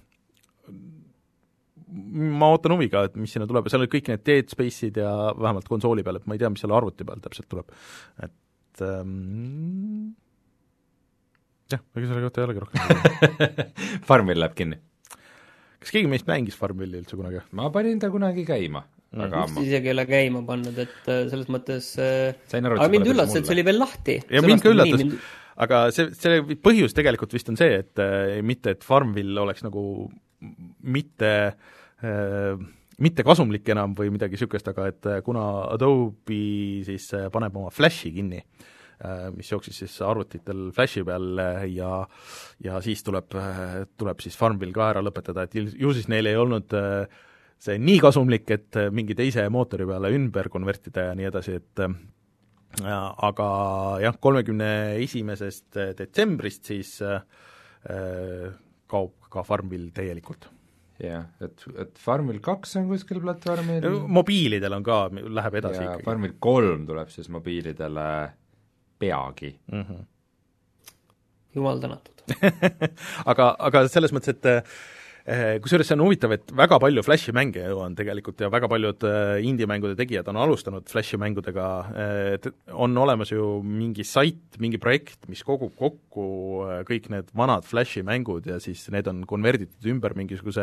ma ootan huviga, et mis sinna tuleb, seal on kõik need Dead Space'id ja vähemalt konsooli peal, et ma ei tea, mis seal arvuti peal täpselt tuleb. Et ähm, jah, ega selle kohta ei olegi rohkem. Farmil läheb kinni. Kas keegi meist mängis Farmvilli üldse kunagi? Ma panin ta kunagi käima. Aga mm. isegi ei ole käima pannud, et selles mõttes Sain aru, aga mind üllatas, et see oli veel lahti. Ja mind ka üllatas, mind... aga see, see põhjus tegelikult vist on see, et mitte, et Farmville oleks nagu mitte, mitte kasumlik enam või midagi niisugust, aga et kuna Adobe siis paneb oma Flashi kinni, mis jooksis siis arvutitel Flashi peal ja ja siis tuleb, tuleb siis Farmville ka ära lõpetada, et ju siis neil ei olnud see nii kasumlik, et mingi teise mootori peale ümber konvertida ja nii edasi, et ja, aga jah, kolmekümne esimesest detsembrist siis äh, kaob ka Farmville täielikult. jah, et, et Farmville kaks on kuskil platvormil mobiilidel on ka, läheb edasi ja ikkagi. Farmville kolm tuleb siis mobiilidele peagi mm. -hmm. Jumal tänatud. aga, aga selles mõttes, et kusjuures see on huvitav, et väga palju Flashi mänge ju on tegelikult ja väga paljud indie-mängude tegijad on alustanud Flashi mängudega, et on olemas ju mingi sait, mingi projekt, mis kogub kokku kõik need vanad Flashi mängud ja siis need on konverditud ümber mingisuguse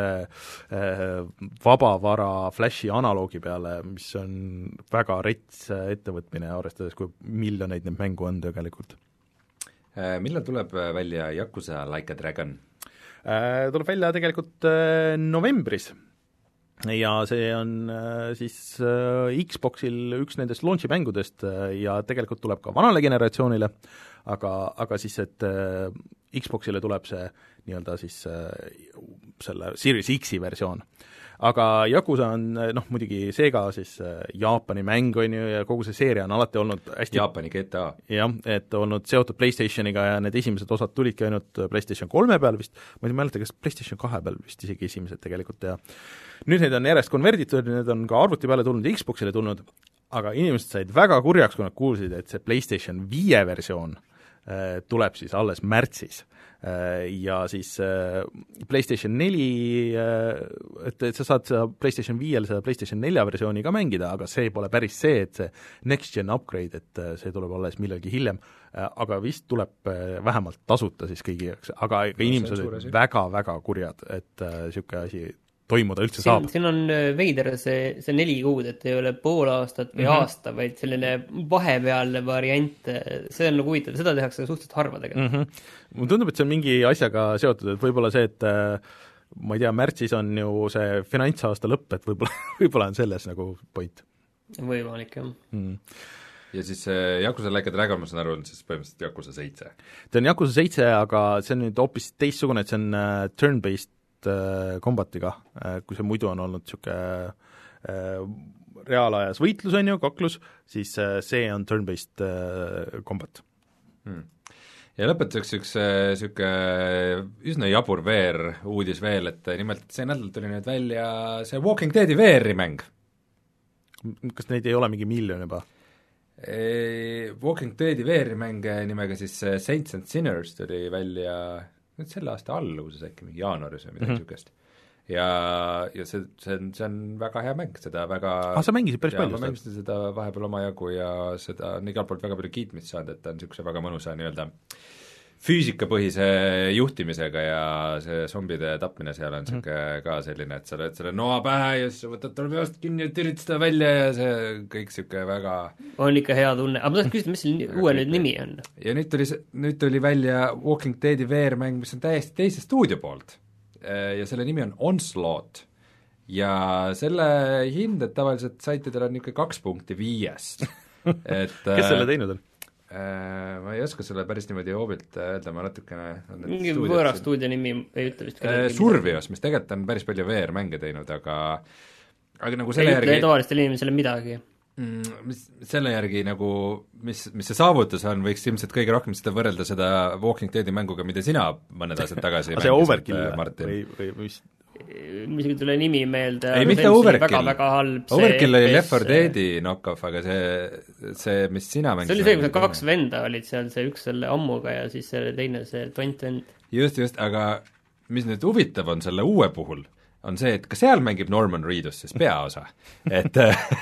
vabavara Flashi analoogi peale, mis on väga rets ettevõtmine, arvestades, kui miljoneid neid mängu on tegelikult. Millal tuleb välja Yakuza Like a Dragon? Tuleb välja tegelikult novembris ja see on siis Xboxil üks nendest launchi mängudest ja tegelikult tuleb ka vanale generatsioonile, aga, aga siis, et Xboxile tuleb see nii-öelda siis selle Series X-i versioon. Aga Yakuza on noh, muidugi Sega siis Jaapani mäng on ju ja kogu see seeria on alati olnud hästi Jaapani G T A. jah, et olnud seotud PlayStationiga ja need esimesed osad tulidki ainult PlayStation kolme peal vist, ma ei mäleta, kas PlayStation kahe peal vist isegi esimesed tegelikult ja nüüd neid on järjest konverditud, need on ka arvuti peale tulnud, Xboxile tulnud, aga inimesed said väga kurjaks, kui nad kuulsid, et see PlayStation viie versioon äh, tuleb siis alles märtsis. Ja siis PlayStation neli, et, et sa saad seda PlayStation viiel seda PlayStation nelja versiooni ka mängida, aga see pole päris see, et see next gen upgrade, et see tuleb alles millalgi hiljem, aga vist tuleb vähemalt tasuta siis kõigi jaoks, aga no, inimesed olid väga-väga kurjad, et niisugune asi toimuda üldse siin, saab. Siin on veider see, see neli kuud, et ei ole pool aastat või mm -hmm. aasta, vaid selline vahepealne variant, see on nagu huvitav, seda tehakse suhteliselt harva tegelikult. Mm -hmm. Mulle tundub, et see on mingi asjaga seotud, et võib-olla see, et ma ei tea, märtsis on ju see finantsaasta lõpp, et võib-olla, võib-olla on selles nagu point. Võimalik, jah. Mm. Ja siis Yakuza Like a Dragon, ma saan aru, on siis põhimõtteliselt Yakuza seitse. Ta on Yakuza seitse, aga see on nüüd hoopis teistsugune, et see on turn-based kombatiga, kui see muidu on olnud niisugune reaalajas võitlus, on ju, kaklus, siis see on turn-based kombat hmm.. Ja lõpetuseks üks niisugune üsna jabur V R uudis veel, et nimelt see nädal tuli nüüd välja see Walking Deadi V R-i mäng. Kas neid ei ole mingi miljon juba? Walking Deadi V R-i mäng nimega siis Saints and Sinners tuli välja nüüd selle aasta alguses äkki, mingi jaanuaris või midagi niisugust mm -hmm. ja, ja see, see on, see on väga hea mäng, seda väga ah, sa mängisid päris palju? ma mängisin seda vahepeal omajagu ja seda on igalt poolt väga palju kiitmist saanud, et ta on niisuguse väga mõnusa nii-öelda füüsikapõhise juhtimisega ja see zombide tapmine seal on niisugune mm -hmm. ka selline, et sa lööd selle noa pähe ja siis sa võtad talle peast kinni ja tirid seda välja ja see kõik niisugune väga on ikka hea tunne, aga ma tahtsin küsida, mis selle uue nüüd nimi on? ja nüüd tuli, nüüd tuli välja Walking Deadi V R-mäng, mis on täiesti teise stuudio poolt ja selle nimi on Onslaught ja selle hinded tavaliselt saitidel on niisugune kaks punkti viiest et kes selle teinud on? Äh, ma ei oska selle päris niimoodi hoobilt öelda, ma natukene mingi võõra stuudio nimi ei ütle vist äh, Survios, mis tegelikult on päris palju V R-mänge teinud, aga aga nagu selle ei järgi ei ütle tavalistele inimesele midagi mm, mis selle järgi nagu, mis, mis see saavutus on, võiks ilmselt kõige rohkem seda võrrelda seda Walking Deadi mänguga, mida sina mõned aastad tagasi see Overkill või, või mis mis ei tule nimi meelde, ei, mitte Overkill, väga, väga halb Overkill oli Left four Deadi knock-off, aga see, see, mis sina mängisid see oli see, kus kaks venda olid seal, see üks selle ammuga ja siis selle teine, see tont vend. Just, just, aga mis nüüd huvitav on selle uue puhul, on see, et ka seal mängib Norman Reedus siis peaosa. et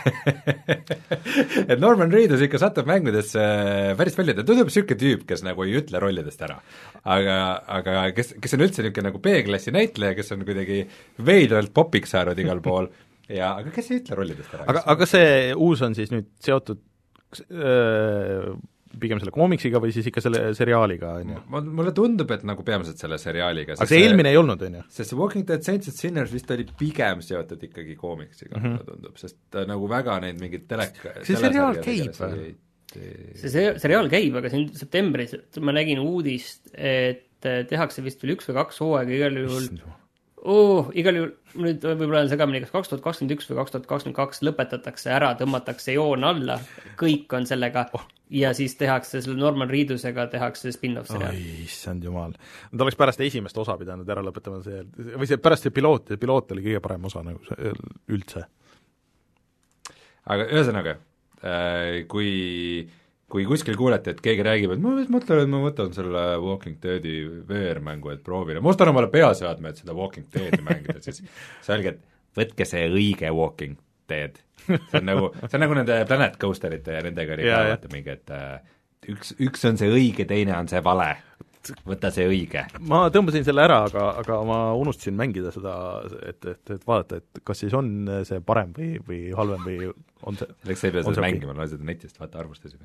et Norman Reedus ikka satub mängudesse päris palju, ta tundub niisugune tüüp, kes nagu ei ütle rollidest ära. aga, aga kes, kes on üldse niisugune nagu B-klassi näitleja, kes on kuidagi veidralt popiks saanud igal pool ja aga kes ei ütle rollidest ära. aga, aga see uus on siis nüüd seotud öö, pigem selle koomiksiga või siis ikka selle seriaaliga, on ju? Mulle tundub, et nagu peamiselt selle seriaaliga. aga see eelmine ei olnud, on ju? sest see Walking Dead Saints and Sinners vist oli pigem seotud ikkagi koomiksiga mm, -hmm. mulle tundub, sest ta nagu väga neid mingeid teleka see seriaal käib või? see see seriaal käib, aga siin septembris ma nägin uudist, et tehakse vist veel üks või kaks hooaega igal juhul oh, igal juhul, nüüd võib-olla on segamini, kas kaks tuhat kakskümmend üks või kaks tuhat kakskümmend kaks lõpetatakse ära, tõmmatakse joon alla, kõik on sellega oh. ja siis tehakse selle Norman Reedusega tehakse spin-off seriaal. oi, issand jumal. ta oleks pärast esimest osa pidanud ära lõpetama see, või see pärast see piloot, ja piloot oli kõige parem osa nagu see, üldse. aga ühesõnaga, kui kui kuskil kuulete, et keegi räägib, et ma mõtlen, et ma võtan selle Walking Deadi V R-mängu, et proovin, ma ostan omale peaseadme, et seda Walking Deadi mängida, siis selge, et võtke see õige Walking Dead. see on nagu, see on nagu nende Planet Coasterite ja nendega oli ka vaata mingi, et uh, üks, üks on see õige, teine on see vale. Võta see õige. Ma tõmbasin selle ära, aga, aga ma unustasin mängida seda, et, et, et vaadata, et kas siis on see parem või, või halvem või on see Läks ei pea seda mängima, no seda netist vaata arvustasid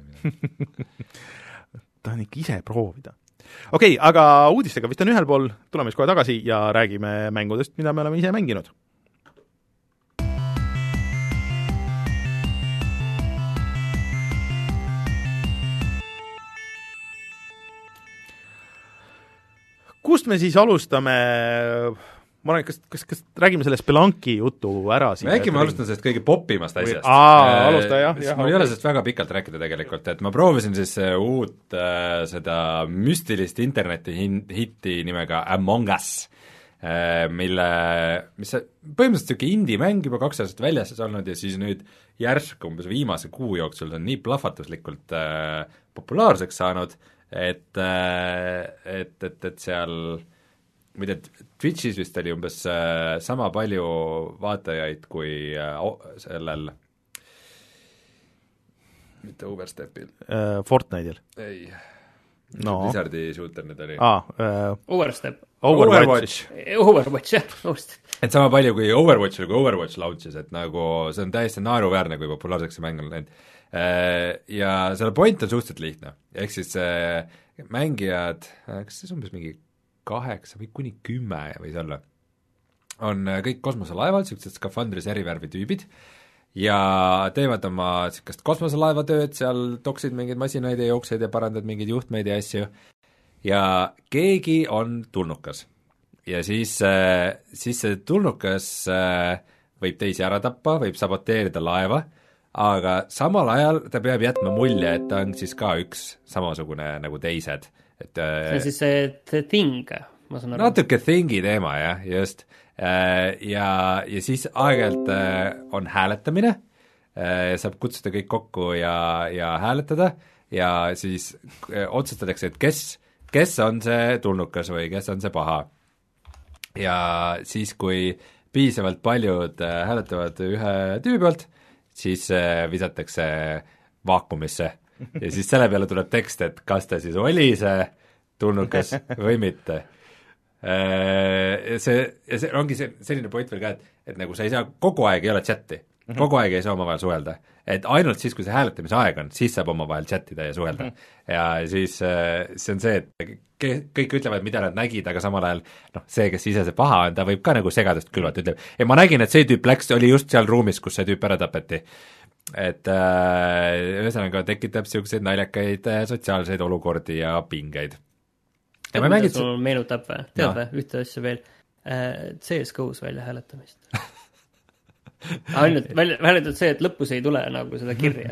tahan ikka ise proovida. Okei, okay, aga uudistega vist on ühel pool, tuleme siis kohe tagasi ja räägime mängudest, mida me oleme ise mänginud. Kust me siis alustame, ma arvan, kas, kas, kas räägime selle Spelunki jutu ära siin? Me äkki ma alustan sellest kõige popimast asjast. Aa, alusta, jah. jah mul ei ole sellest väga pikalt rääkida tegelikult, et ma proovisin siis uut äh, seda müstilist interneti hitti nimega Among Us, äh, mille, mis põhimõtteliselt niisugune indie-mäng juba kaks aastat väljas olnud ja siis nüüd järsku umbes viimase kuu jooksul on nii plahvatuslikult äh, populaarseks saanud, et, et, et, et seal, ma ei tea, Twitchis vist oli umbes sama palju vaatajaid kui sellel, mitte Overstepil uh,. Fortnite'il? ei no., Blizzardi shooter nüüd oli ah, uh, Overstep. Overwatch. Overwatch, jah, Overstep. et sama palju kui Overwatchil, kui Overwatch launches, et nagu see on täiesti naeruväärne, kui populaarseks see mäng on läinud. Ja selle point on suhteliselt lihtne, ehk siis mängijad, kas see on umbes mingi kaheksa või kuni kümme võis olla, on kõik kosmoselaeval, niisugused skafandris erivärvi tüübid ja teevad oma niisugust kosmoselaeva tööd, seal toksid mingeid masinaid ja jookseid ja parandad mingeid juhtmeid ja asju ja keegi on tulnukas ja siis, siis see tulnukas võib teisi ära tappa, võib saboteerida laeva, aga samal ajal ta peab jätma mulje, et ta on siis ka üks samasugune nagu teised. Et, see on siis see thing, ma saan aru. Natuke thingi teema, jah, just. Ja, ja siis aeg-ajalt on hääletamine, saab kutsuda kõik kokku ja, ja hääletada ja siis otsustatakse, et kes, kes on see tulnukas või kes on see paha. Ja siis, kui piisavalt paljud hääletavad ühe tüübi poolt, siis visatakse vaakumisse ja siis selle peale tuleb tekst, et kas ta siis oli see tulnukas või mitte. See, ja see ongi see, selline point veel ka, et, et nagu sa ei saa, kogu aeg ei ole chati, kogu aeg ei saa omavahel suhelda, et ainult siis, kui see hääletamise aeg on, siis saab omavahel chatida ja suhelda. Ja siis see on see, et kõik ütlevad, mida nad nägid, aga samal ajal noh, see, kes ise see paha on, ta võib ka nagu segadust külvata, ütleb, ja ma nägin, et see tüüp läks, oli just seal ruumis, kus see tüüp ära tapeti. Et äh, ühesõnaga tekitab niisuguseid naljakaid äh, sotsiaalseid olukordi ja pingeid. Ja mida mängid... sul meenutab või? Tead no. või? Ühte asja veel. C S G O-s välja hääletamist. Ainult välja, välja see, et lõpus ei tule nagu seda kirja.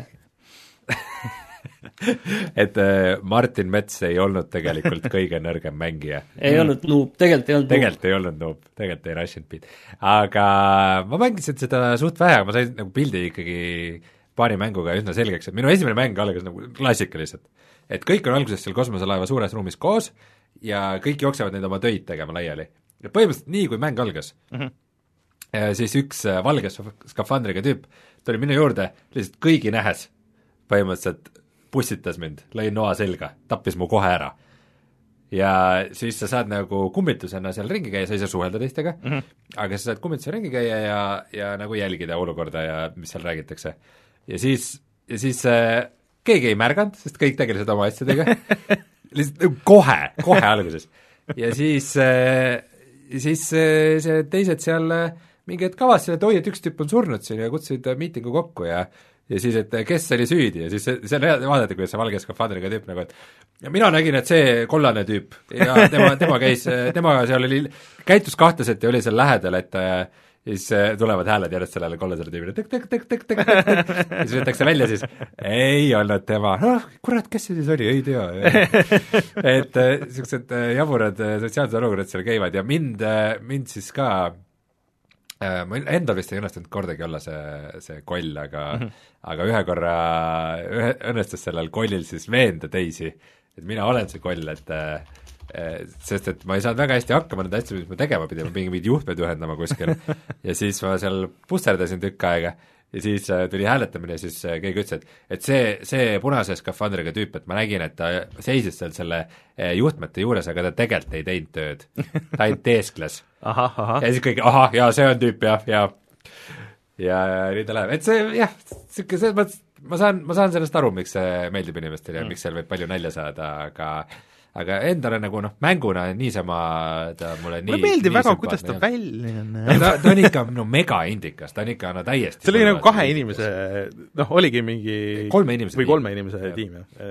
et äh, Martin Mets ei olnud tegelikult kõige nõrgem mängija. ei mm. olnud noob, tegelikult ei olnud tegelikult noob. ei olnud noob, tegelikult ei Russian beat. Aga ma mängisin seda suht vähe, ma sain nagu pildi ikkagi paari mänguga üsna selgeks, et minu esimene mäng algas nagu klassikaliselt. Et kõik on alguses seal kosmoselaeva suures ruumis koos ja kõik jooksevad neid oma töid tegema laiali. Ja põhimõtteliselt nii, kui mäng algas, mm-hmm. ja siis üks valges skafandriga tüüp tuli minu juurde lihtsalt kõigi nähes põhimõtteliselt pussitas mind, lõi noa selga, tappis mu kohe ära. Ja siis sa saad nagu kummitusena seal ringi käia, sa ei saa suhelda teistega, mm-hmm. aga sa saad kummitusena ringi käia ja, ja nagu jälgida olukorda ja mis seal räägitakse. Ja siis, ja siis äh, keegi ei märganud, sest kõik tegelesid oma asjadega, lihtsalt kohe, kohe alguses. Ja siis, äh, siis äh, see teised seal äh, mingi hetk avastasid, et oi, et üks tüüp on surnud siin ja kutsusid miitingu kokku ja ja siis, et kes oli süüdi ja siis see, see vaadati, kuidas see valge skafandriga tüüp nagu, et ja mina nägin, et see kollane tüüp ja tema, tema käis, tema seal oli, käitus kahtlaselt ja oli seal lähedal, et siis tulevad hääled järjest sellele kollasele tüübile, tek, tek, tek, tek, tek, tek, tek, ja siis võetakse välja siis, ei olnud tema, noh, kurat, kes see siis oli, ei tea. et niisugused jaburad sotsiaalsed olukorrad seal käivad ja mind, mind siis ka Ma endal vist ei õnnestunud kordagi olla see, see koll, aga mm -hmm. aga ühe korra ühe, õnnestus sellel kollil siis veenda teisi, et mina olen see koll, et sest et ma ei saanud väga hästi hakkama nende asjadega, mis ma tegema pidin, ma pidin mingid juhtmed ühendama kuskil ja siis ma seal pusserdasin tükk aega ja siis tuli hääletamine ja siis keegi ütles, et et see, see punase skafandriga tüüp, et ma nägin, et ta seisis seal selle juhtmete juures, aga ta tegelikult ei teinud tööd, ta ainult teeskles. Aha, aha. ja siis kõik, ahah, jaa, see on tüüp, jah, ja ja nii ta läheb, et see jah, niisugune selles mõttes, ma saan, ma saan sellest aru, miks see meeldib inimestele ja mm. miks seal võib palju nalja saada, aga aga endale nagu noh, mänguna niisama ta mulle nii mulle meeldib väga, kuidas ta välja on. ta, ta on ikka no mega-indikas, ta on ikka no täiesti see oli nagu kahe inimese, noh, oligi mingi kolme inimese või kolme inimese ja. tiim, jah.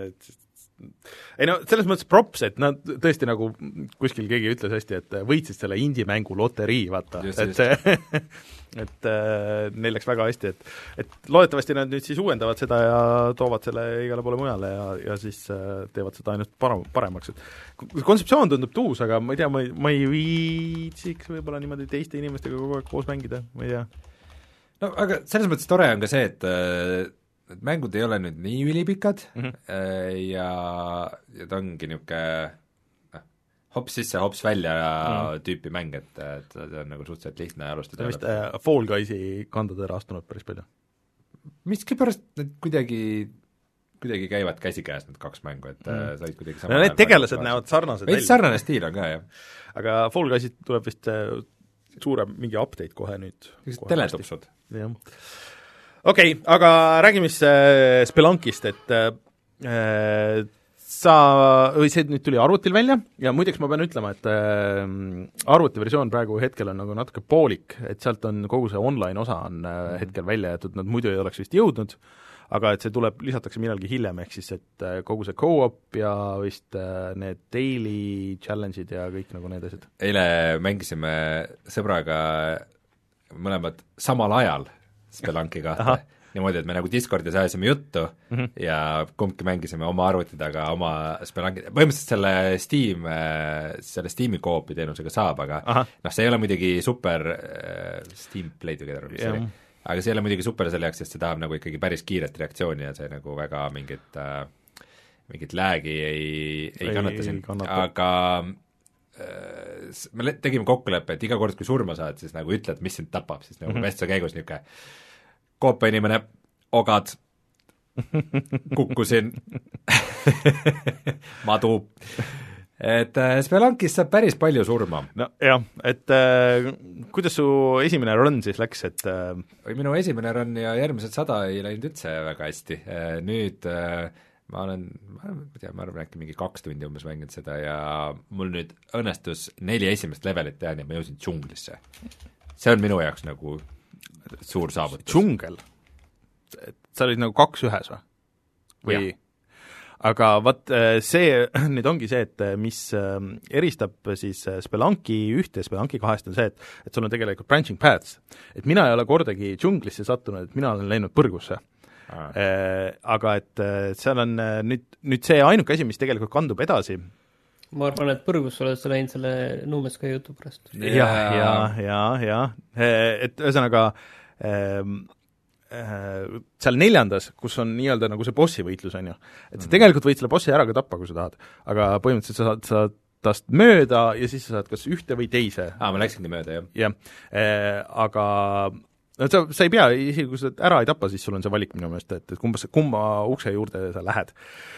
Ei no selles mõttes props, et nad tõesti nagu kuskil keegi ütles hästi, et võitsid selle indie-mängu loterii, vaata, et see et äh, neil läks väga hästi, et et loodetavasti nad nüüd siis uuendavad seda ja toovad selle igale poole mujale ja, ja siis äh, teevad seda ainult parem, paremaks, et kontseptsioon tundub tuus, aga ma ei tea, ma ei, ma ei viitsiks võib-olla niimoodi teiste inimestega kogu aeg koos mängida, ma ei tea. No aga selles mõttes tore on ka see, et et mängud ei ole nüüd nii ülipikad mm -hmm. ja, ja ta ongi niisugune noh, hops sisse, hops välja mm. tüüpi mäng, et, et see on nagu suhteliselt lihtne alustada. see on vist äh, Fall Guysi kandade ära astunud päris palju. miskipärast need kuidagi, kuidagi käivad käsikäes need kaks mängu, et mm. said kuidagi sama no need tegelased näevad sarnased välja. sarnane stiil on ka, jah. aga Fall Guysid tuleb vist suurem mingi update kohe nüüd. teletupsud. jah. okei okay,, aga räägime siis äh, Spelunkist, et äh, sa, või see nüüd tuli arvutil välja ja muideks ma pean ütlema, et äh, arvutiversioon praegu hetkel on nagu natuke poolik, et sealt on kogu see online osa on äh, hetkel välja jäetud, nad muidu ei oleks vist jõudnud, aga et see tuleb, lisatakse millalgi hiljem, ehk siis et äh, kogu see co-op ja vist äh, need daily challenge'id ja kõik nagu need asjad. eile mängisime sõbraga mõlemad samal ajal Spelunki kahte, niimoodi, et me nagu Discordis ajasime juttu mm -hmm. ja kumbki mängisime oma arvuti taga oma Spelunki, põhimõtteliselt selle Steam, selle Steam'i co-op'i teenusega saab, aga Aha. noh, see ei ole muidugi super äh, Steam Play Together, mis see oli, aga see ei ole muidugi super selle jaoks, sest see tahab nagu ikkagi päris kiiret reaktsiooni ja see nagu väga mingit äh, mingit lag'i ei, ei, ei kannata siin, aga äh, me tegime kokkuleppe, et iga kord, kui surma saad, siis nagu ütled, mis sind tapab, siis nagu mm -hmm. vestluse käigus niisugune koopa inimene, ogad, kukkusin madu, et äh, Spelunkis saab päris palju surma. no jah, et äh, kuidas su esimene run siis läks, et äh... minu esimene run ja järgmised sada ei läinud üldse väga hästi, nüüd äh, ma olen, ma ei tea, ma arvan, äkki mingi kaks tundi umbes mänginud seda ja mul nüüd õnnestus neli esimest levelit teha, nii et ma jõudsin džunglisse. see on minu jaoks nagu suur saavutus. džungel? sa olid nagu kaks ühes või? või? aga vot see, nüüd ongi see, et mis eristab siis Spelunki ühte ja Spelunki kahest on see, et et sul on tegelikult branching paths. et mina ei ole kordagi džunglisse sattunud, et mina olen läinud põrgusse. Ah. Aga et seal on nüüd, nüüd see ainuke asi, mis tegelikult kandub edasi. Ma arvan, et põrgus oled sa läinud selle Nuumeska jutu pärast. jah, ja, ja, ja, et ühesõnaga ähm, äh, seal neljandas, kus on nii-öelda nagu see bossi võitlus, on ju, et sa tegelikult võid selle bossi ära ka tappa, kui sa tahad, aga põhimõtteliselt sa saad, sa tast mööda ja siis sa saad kas ühte või teise. aa, ma läksingi mööda, jah. jah äh,, aga no sa, sa ei pea, isegi kui sa ära ei tapa, siis sul on see valik minu meelest, et, et kumba, kumba ukse juurde sa lähed.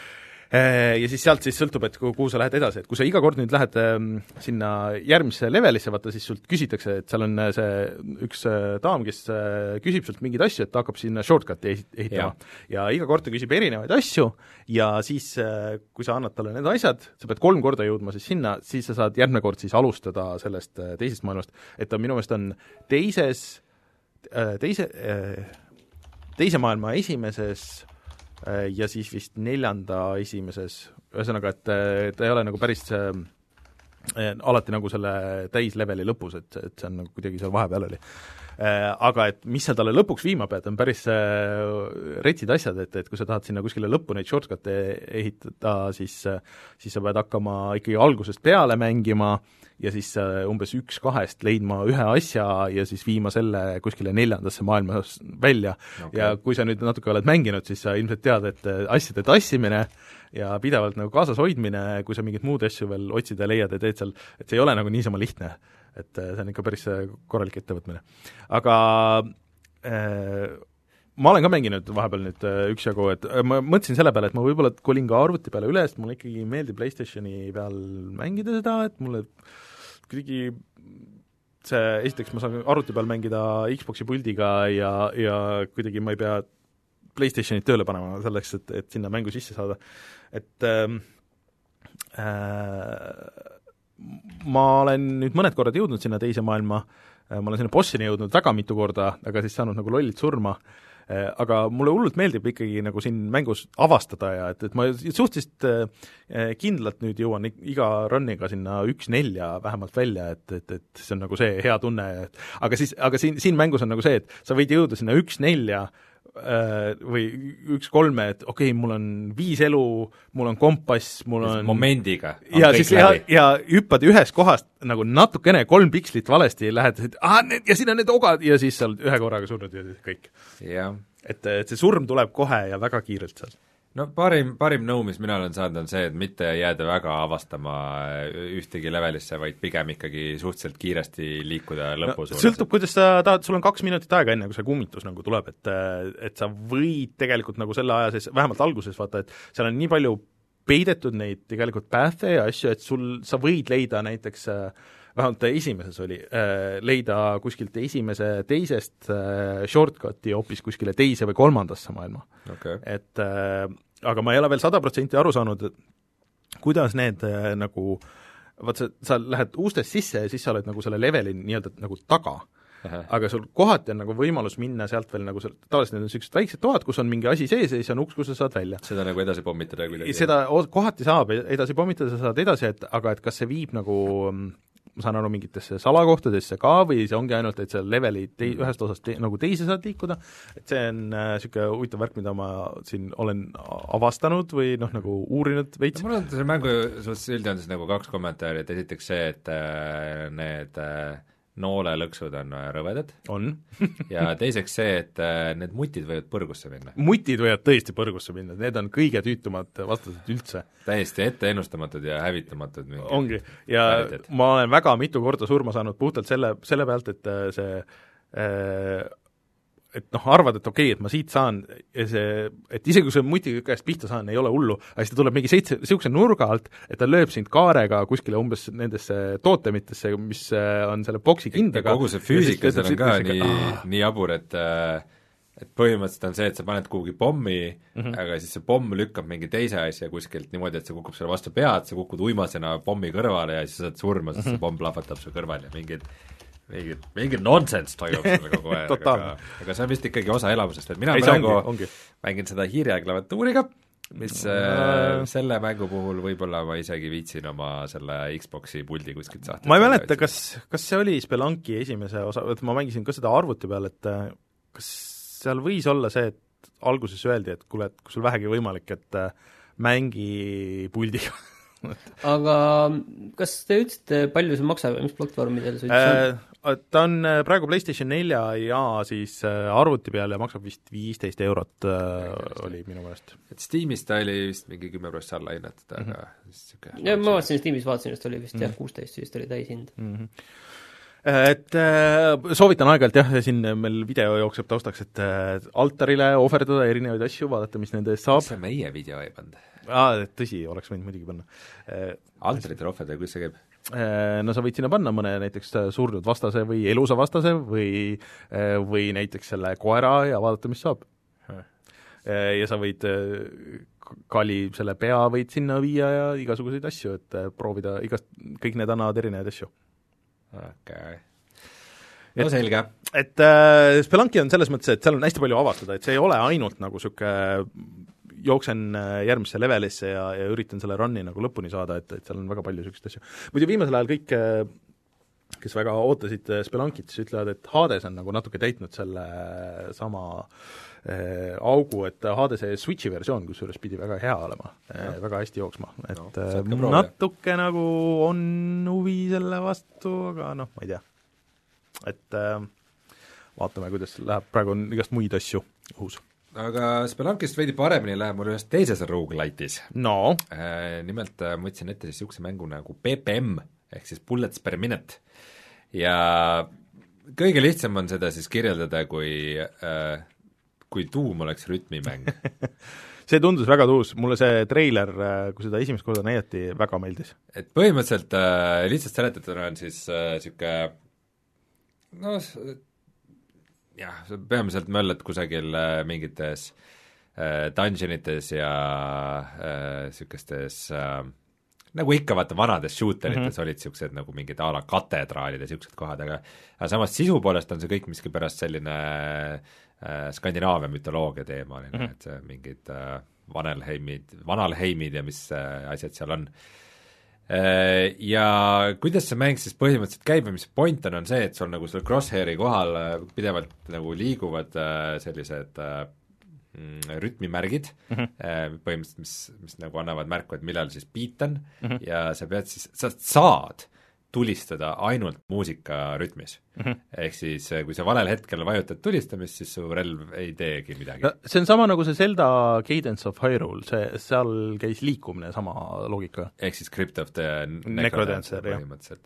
Ja siis sealt siis sõltub, et kuhu, kuhu sa lähed edasi, et kui sa iga kord nüüd lähed ähm, sinna järgmisse levelisse, vaata siis sult küsitakse, et seal on see üks äh, daam, kes äh, küsib sult mingeid asju, et ta hakkab sinna shortcut'i ehitama. ja iga kord ta küsib erinevaid asju ja siis äh, kui sa annad talle need asjad, sa pead kolm korda jõudma siis sinna, siis sa saad järgmine kord siis alustada sellest äh, teisest maailmast, et ta minu meelest on teises teise, teise maailma esimeses ja siis vist neljanda esimeses, ühesõnaga, et ta ei ole nagu päris äh, alati nagu selle täisleveli lõpus, et, et see on nagu kuidagi seal vahepeal oli äh,. Aga et mis sa talle lõpuks viima pead, on päris äh, retsid asjad, et, et kui sa tahad sinna kuskile lõppu neid shortcut'e ehitada, siis, siis sa pead hakkama ikkagi algusest peale mängima ja siis äh, umbes üks kahest leidma ühe asja ja siis viima selle kuskile neljandasse maailma välja okay. Ja kui sa nüüd natuke oled mänginud, siis sa ilmselt tead, et asjade tassimine ja pidevalt nagu kaasas hoidmine, kui sa mingeid muud asju veel otsid ja leiad ja teed seal, et see ei ole nagu niisama lihtne, et see on ikka päris korralik ettevõtmine. Aga äh, ma olen ka mänginud vahepeal nüüd üksjagu, et ma mõtlesin selle peale, et ma võib-olla kolin ka arvuti peale üle, sest mulle ikkagi meeldib PlayStationi peal mängida seda, et mulle kuidagi see, esiteks ma saan arvuti peal mängida Xboxi puldiga ja, ja kuidagi ma ei pea PlayStationit tööle panema selleks, et, et sinna mängu sisse saada. Et ähm, äh, ma olen nüüd mõned korrad jõudnud sinna teise maailma, ma olen sinna bossini jõudnud väga mitu korda, aga siis saanud nagu lollid surma, aga mulle hullult meeldib ikkagi nagu siin mängus avastada ja et, et ma suhteliselt kindlalt nüüd jõuan iga run'iga sinna üks nelja vähemalt välja, et, et, et see on nagu see hea tunne, et aga siis, aga siin, siin mängus on nagu see, et sa võid jõuda sinna üks nelja või üks kolme, et okei okay,, mul on viis elu, mul on kompass, mul on momendiga on ja siis ja, ja hüppad ühest kohast nagu natukene kolm pikslit valesti, lähed, et ah, need, ja siin on need ogad ja siis sa oled ühe korraga surnud ja siis kõik. Et, et see surm tuleb kohe ja väga kiirelt seal. No parim, parim nõu, mis mina olen saanud, on see, et mitte jääda väga avastama ühtegi levelisse, vaid pigem ikkagi suhteliselt kiiresti liikuda lõpu no, sõltub, kuidas sa tahad, sul on kaks minutit aega enne, kui see kummitus nagu tuleb, et, et sa võid tegelikult nagu selle aja sees, vähemalt alguses vaata, et seal on nii palju peidetud neid tegelikult path'e ja asju, et sul, sa võid leida näiteks vähemalt esimeses oli, leida kuskilt esimese teisest shortcuti hoopis kuskile teise või kolmandasse maailma okay.. Et äh, aga ma ei ole veel sada protsenti aru saanud, et kuidas need äh, nagu, vaat sa, sa lähed ustest sisse ja siis sa oled nagu selle leveli nii-öelda nagu taga. Aha. Aga sul kohati on nagu võimalus minna sealt veel nagu, tavaliselt need on sellised väiksed toad, kus on mingi asi sees ja siis on uks, kus sa saad välja. Seda nagu edasi pommitada kuidagi? Seda kohati saab edasi pommitada, sa saad edasi, et aga et kas see viib nagu ma saan aru mingitesse salakohtadesse ka või see ongi ainult, et seal leveli tei-, ühest osast te- nagu teise saad liikuda, et see on niisugune äh, huvitav värk, mida ma siin olen avastanud või noh, nagu uurinud veits. No, mul on see mängu suhtes üldjoontes nagu kaks kommentaari, et esiteks see, et äh, need äh, noolelõksud on rõvedad. On. ja teiseks see, et äh, need mutid võivad põrgusse minna. Mutid võivad tõesti põrgusse minna, need on kõige tüütumad vastased üldse. Täiesti etteennustamatud ja hävitamatud. Ongi, ja kvalitet. Ma olen väga mitu korda surma saanud puhtalt selle, selle pealt, et see äh, et noh, arvad, et okei okay,, et ma siit saan ja see, et isegi kui see mutiga käest pihta saan, ei ole hullu, aga siis ta tuleb mingi seitse, niisuguse nurga alt, et ta lööb sind kaarega kuskile umbes nendesse tootemitesse, mis on selle boksi kindaga. Kogu see füüsika seal on ka nii, nii jabur, et et põhimõtteliselt on see, et sa paned kuhugi pommi mm, -hmm. aga siis see pomm lükkab mingi teise asja kuskilt niimoodi, et see kukub sulle vastu pead, sa kukud uimasena pommi kõrvale ja siis saad surma, sest mm -hmm. see pomm plahvatab su kõrval ja mingid mingi, mingi nonsense toimub selle kogu aeg aga, aga see on vist ikkagi osa elamusest, et mina ei, praegu ongi, ongi. mängin seda hiire klaviatuuriga, mis äh, selle mängu puhul võib-olla ma isegi viitsin oma selle Xboxi puldi kuskilt sahtelt. Ma ei mäleta, kas, kas see oli Spelunki esimese osa, et ma mängisin ka seda arvuti peal, et kas seal võis olla see, et alguses öeldi, et kuule, et kui sul vähegi võimalik, et mängi puldiga aga kas te ütlesite, palju see maksab ja mis platvormidel see üldse on? Ta on praegu PlayStation nelja ja siis arvuti peal ja maksab vist viisteist eurot äh, oli minu meelest. Et Steamis ta oli vist mingi kümme prossa alla hinnatud, aga mm -hmm. siuke, ja ma vaatasin Steamis, vaatasin, et oli vist mm -hmm. jah, kuusteist, siis ta oli täishind mm. -hmm. Et äh, soovitan aeg-ajalt jah, siin meil video jookseb taustaks, et äh, altarile ohverdada erinevaid asju, vaadata, mis nende eest saab. See meie video ei panda? Aa, tõsi, oleks võinud muidugi panna äh,. Altaritel ohverdada, kuidas see käib? No sa võid sinna panna mõne näiteks surnud vastase või elusa vastase või, või näiteks selle koera ja vaadata, mis saab. Ja sa võid kali selle pea võid sinna viia ja igasuguseid asju, et proovida igast, kõik need annavad erinevaid asju. okei okay. No selge. Et äh, Spelunki on selles mõttes, et seal on hästi palju avastada, et see ei ole ainult nagu niisugune jooksen järgmisse levelisse ja, ja üritan selle run'i nagu lõpuni saada, et, et seal on väga palju niisuguseid asju. muidu viimasel ajal kõik kes väga ootasid Spelunkit, siis ütlevad, et Hades on nagu natuke täitnud selle sama äh, augu, et Hadese Switchi versioon, kusjuures pidi väga hea olema, äh, väga hästi jooksma, et no, äh, natuke nagu on huvi selle vastu, aga noh, ma ei tea. Et äh, vaatame, kuidas läheb, praegu on igast muid asju õhus. Aga Spelunkist veidi paremini läheb mul ühes teises roguelite'is. No. Äh, nimelt äh, ma võtsin ette siis niisuguse mängu nagu P P M, ehk siis Bullets per Minute. Ja kõige lihtsam on seda siis kirjeldada, kui, äh, kui tuum oleks rütmimäng. See tundus väga tuus, mulle see treiler, kui seda esimest korda näidati, väga meeldis. Et põhimõtteliselt äh, lihtsalt seletatuna on siis niisugune äh, no jah, peamiselt möllad kusagil äh, mingites äh, dungeonites ja niisugustes äh, äh, nagu ikka vaata vanades shooterites mm -hmm. olid niisugused nagu mingid a la katedraalid ja niisugused kohad, aga aga samas sisu poolest on see kõik miskipärast selline äh, Skandinaavia mütoloogia teemaline mm, -hmm. et see mingid äh, Vanelheimid, Vanalheimid ja mis äh, asjad seal on. Äh, ja kuidas see mäng siis põhimõtteliselt käib ja mis point on, on see, et sul nagu seal crosshairi kohal äh, pidevalt nagu liiguvad äh, sellised äh, rütmimärgid mm, -hmm. põhimõtteliselt, mis, mis nagu annavad märku, et millal siis beat on mm -hmm. ja sa pead siis, sa saad tulistada ainult muusika rütmis mm. -hmm. ehk siis, kui sa valel hetkel vajutad tulistamist, siis su relv ei teegi midagi no,. See on sama nagu see Zelda Cadence of Hyrule, see, seal käis liikumine sama loogika. Ehk siis Crypt of the Necrodancer, põhimõtteliselt.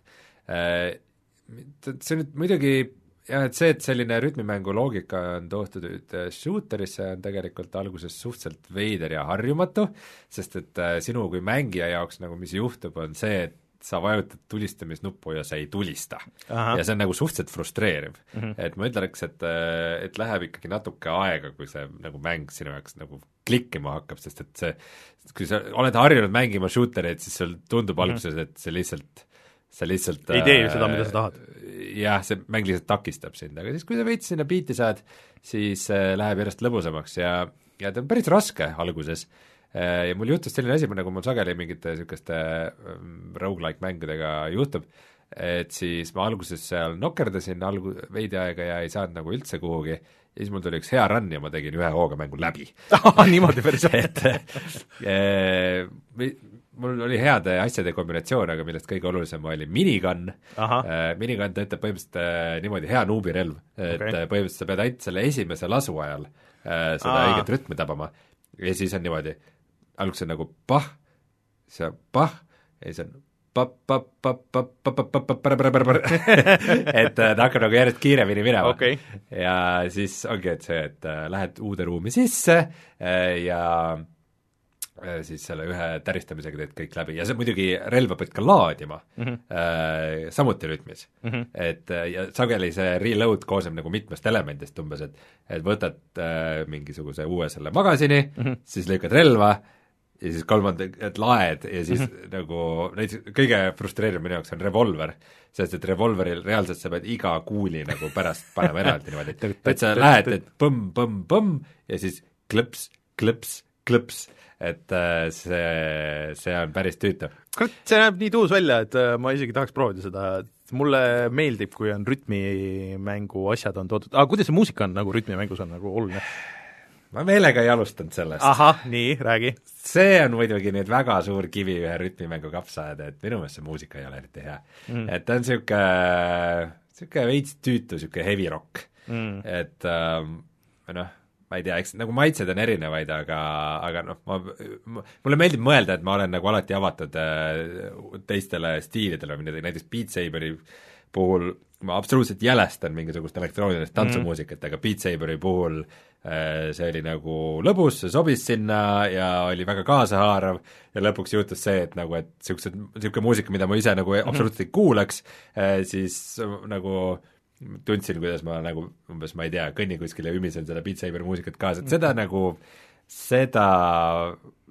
See nüüd muidugi jah, et see, et selline rütmimängu loogika on toodud shooterisse, on tegelikult alguses suhteliselt veider ja harjumatu, sest et sinu kui mängija jaoks nagu mis juhtub, on see, et sa vajutad tulistamisnuppu ja sa ei tulista. Aha. Ja see on nagu suhteliselt frustreeriv mm. -hmm. Et ma ütleks, et, et läheb ikkagi natuke aega, kui see nagu mäng sinu jaoks nagu klikkima hakkab, sest et see, kui sa oled harjunud mängima shootereid, siis sul tundub mm -hmm. alguses, et see lihtsalt sa lihtsalt ei tee ju seda, mida sa tahad. Jah, see mäng lihtsalt takistab sind, aga siis kui sa veits sinna biiti saad, siis äh, läheb järjest lõbusamaks ja, ja ta on päris raske alguses äh, ja mul juhtus selline asi, nagu mul sageli mingite niisuguste äh, roguelike mängudega juhtub, et siis ma alguses seal nokerdasin algu-, veidi aega ja ei saanud nagu üldse kuhugi ja siis mul tuli üks hea run ja ma tegin ühe hooga mängu läbi. Niimoodi päris et äh, mul oli heade asjade kombinatsioon, aga millest kõige olulisem oli minigun. Äh, minigun töötab põhimõtteliselt äh, niimoodi hea nuubirelv, et okay. põhimõtteliselt sa pead ainult selle esimese lasu ajal äh, seda Aha. õiget rütmi tabama ja siis on niimoodi, alguses on nagu pah, see on pah ja siis on et ta hakkab nagu järjest kiiremini minema okay. ja siis ongi, et see, et lähed uude ruumi sisse ja siis selle ühe täristamisega teed kõik läbi ja see muidugi relva pead ka laadima mm -hmm. äh, samuti rütmis mm. -hmm. et ja sageli see reload koosneb nagu mitmest elemendist umbes, et et võtad äh, mingisuguse uue selle magasini mm, -hmm. siis lõikad relva ja siis kolmanda, et laed ja siis mm -hmm. nagu näiteks kõige frustreeriv minu jaoks on revolver, sest et revolveril reaalselt sa pead iga kuuli nagu pärast panema eraldi niimoodi, et sa lähed, et põmm-põmm-põmm ja siis klõps, klõps, klõps, et see, see on päris tüütav. See näeb nii tuus välja, et ma isegi tahaks proovida seda, et mulle meeldib, kui on rütmimängu asjad on toodud, aga kuidas see muusika on nagu rütmimängus on nagu oluline? Ma meelega ei alustanud sellest. Ahah, nii, räägi. See on muidugi nüüd väga suur kivi ühe rütmimängu kapsaaeda, et minu meelest see muusika ei ole eriti hea mm.. et ta on niisugune, niisugune veits tüütu, niisugune heavy rock mm., et ähm, noh, ma ei tea, eks nagu maitsed on erinevaid, aga, aga noh, ma, mulle meeldib mõelda, et ma olen nagu alati avatud teistele stiilidele, näiteks Beat Saberi puhul ma absoluutselt jälestan mingisugust elektroonilist tantsumuusikat mm., aga Beat Saberi puhul see oli nagu lõbus, see sobis sinna ja oli väga kaasahaarav ja lõpuks juhtus see, et nagu, et niisugused, niisugune muusika, mida ma ise nagu mm -hmm. absoluutselt ei kuulaks, siis nagu tundsin, kuidas ma nagu umbes, ma ei tea, kõnnin kuskil ja ümisen seda Beat Saberi muusikat kaasa, et seda nagu, seda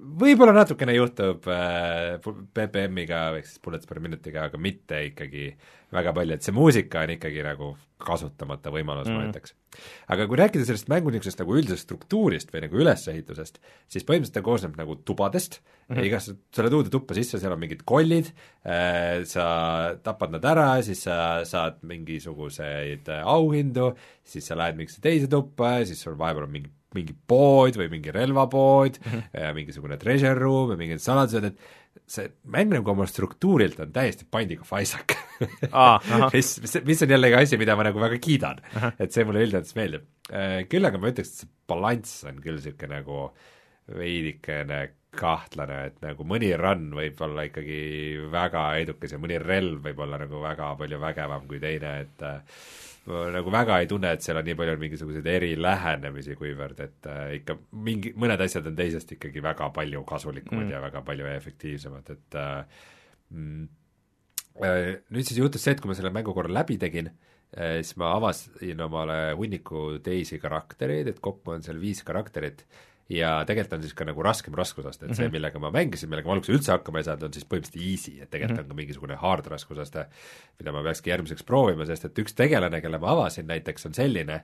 võib-olla natukene juhtub äh, B P M-iga, ehk siis bullets per minutiga, aga mitte ikkagi väga palju, et see muusika on ikkagi nagu kasutamata võimalus mm., ma ütleks. Aga kui rääkida sellest mängu niisugusest nagu üldisest struktuurist või nagu ülesehitusest, siis põhimõtteliselt ta koosneb nagu tubadest mm. ja igast, sa oled uude tuppa sisse, seal on mingid kollid äh,, sa tapad nad ära, siis sa saad mingisuguseid auhindu, siis sa lähed mingisse teise tuppa, siis sul vahepeal on mingi mingi pood või mingi relvapood mm, -hmm. mingisugune treasure room ja mingid saladused, et see mäng nagu oma struktuurilt on täiesti Binding of Isaac ah, mis, mis, mis on jällegi asi, mida ma nagu väga kiidan, et see mulle üldiselt meeldib. Küll aga ma ütleks, et see balanss on küll niisugune nagu veidikene kahtlane, et nagu mõni run võib olla ikkagi väga edukas ja mõni relv võib olla nagu väga palju vägevam kui teine, et ma nagu väga ei tunne, et seal on nii palju mingisuguseid erilähenemisi, kuivõrd et äh, ikka mingi, mõned asjad on teisest ikkagi väga palju kasulikumad mm. ja väga palju efektiivsemad, et äh, mm, äh, nüüd siis juhtus see, et kui ma selle mängu korra läbi tegin, äh, siis ma avasin omale hunniku teisi karaktereid, et kokku on seal viis karakterit, ja tegelikult on siis ka nagu raskem raskusaste, et see, millega ma mängisin, millega ma alguses üldse hakkama ei saanud, on siis põhimõtteliselt easy, et tegelikult on ka mingisugune hard raskusaste, mida ma peakski järgmiseks proovima, sest et üks tegelane, kelle ma avasin näiteks, on selline,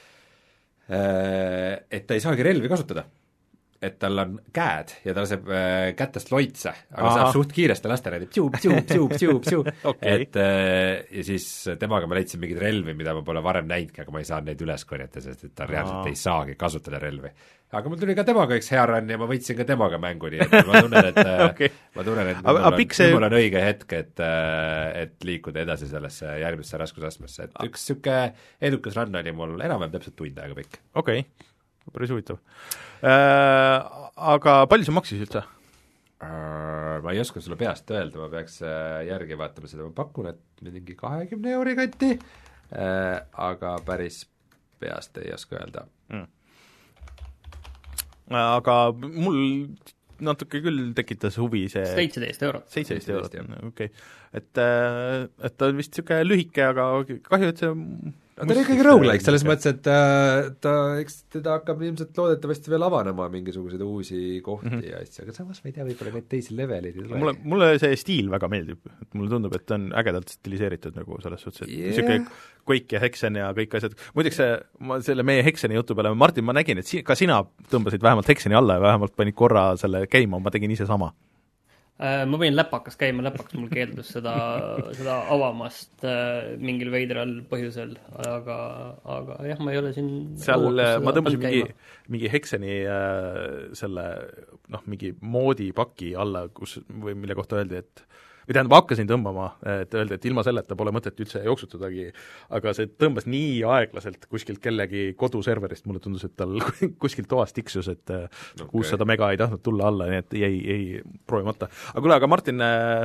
et ta ei saagi relvi kasutada. Et tal on käed ja ta laseb äh, kätest loitse, aga Aha. saab suht kiiresti lasta neid tšuub, tšuub, tšuub, tšuub, tšuub okay. et äh, ja siis temaga ma leidsin mingeid relvi, mida ma pole varem näidnudki, aga ma ei saanud neid üles korjata, sest et ta reaalselt ei saagi kasutada relvi. Aga mul tuli ka temaga üks hea run ja ma võitsin ka temaga mängu, nii et ma tunnen, et okay. ma tunnen, et mul on, see... mul on õige hetk, et, et liikuda edasi sellesse järgmisse raskusastmesse, et üks niisugune edukas run oli mul enam-vähem täpselt tund aega pikk. Okei okay. Päris huvitav äh,. Aga palju see maksis üldse? Äh, ma ei oska sulle peast öelda, ma peaks äh, järgi vaatama seda, ma pakun, et mingi kahekümne euri kanti äh,, aga päris peast ei oska öelda mm. Aga mul natuke küll tekitas huvi see seitseteist eurot seitseteist eurot, okei okay. et, et ta on vist niisugune lühike, aga kahju, et see no ta on ikkagi roguelike, selles mõttes, et äh, ta, eks teda hakkab ilmselt loodetavasti veel avanema mingisuguseid uusi kohti mm -hmm. ja asja, aga samas ma ei tea, võib-olla neid teisi leveleid ei tule. Mulle, mulle see stiil väga meeldib, et mulle tundub, et ta on ägedalt stiliseeritud nagu selles suhtes, et yeah. niisugune Quake ja Hexen ja kõik asjad, muideks see, ma selle meie Hexeni jutu peale, Martin, ma nägin, et si- ka sina tõmbasid vähemalt Hexeni alla ja vähemalt panid korra selle käima, ma tegin ise sama. Ma võin läpakas käima, läpakas mul keeldus seda, seda avamast mingil veidral põhjusel, aga, aga jah, ma ei ole siin seal, ma tõmbasin mingi, mingi Hexeni äh, selle noh, mingi moodipaki alla, kus, või mille kohta öeldi, et või tähendab, hakkasin tõmbama, et öelda, et ilma selleta pole mõtet üldse jooksutadagi, aga see tõmbas nii aeglaselt kuskilt kellegi koduserverist, mulle tundus, et tal kuskilt toast tiksus, et okay. kuussada mega ei tahtnud tulla alla, nii et jäi, jäi proovimata. Aga kuule, aga Martin,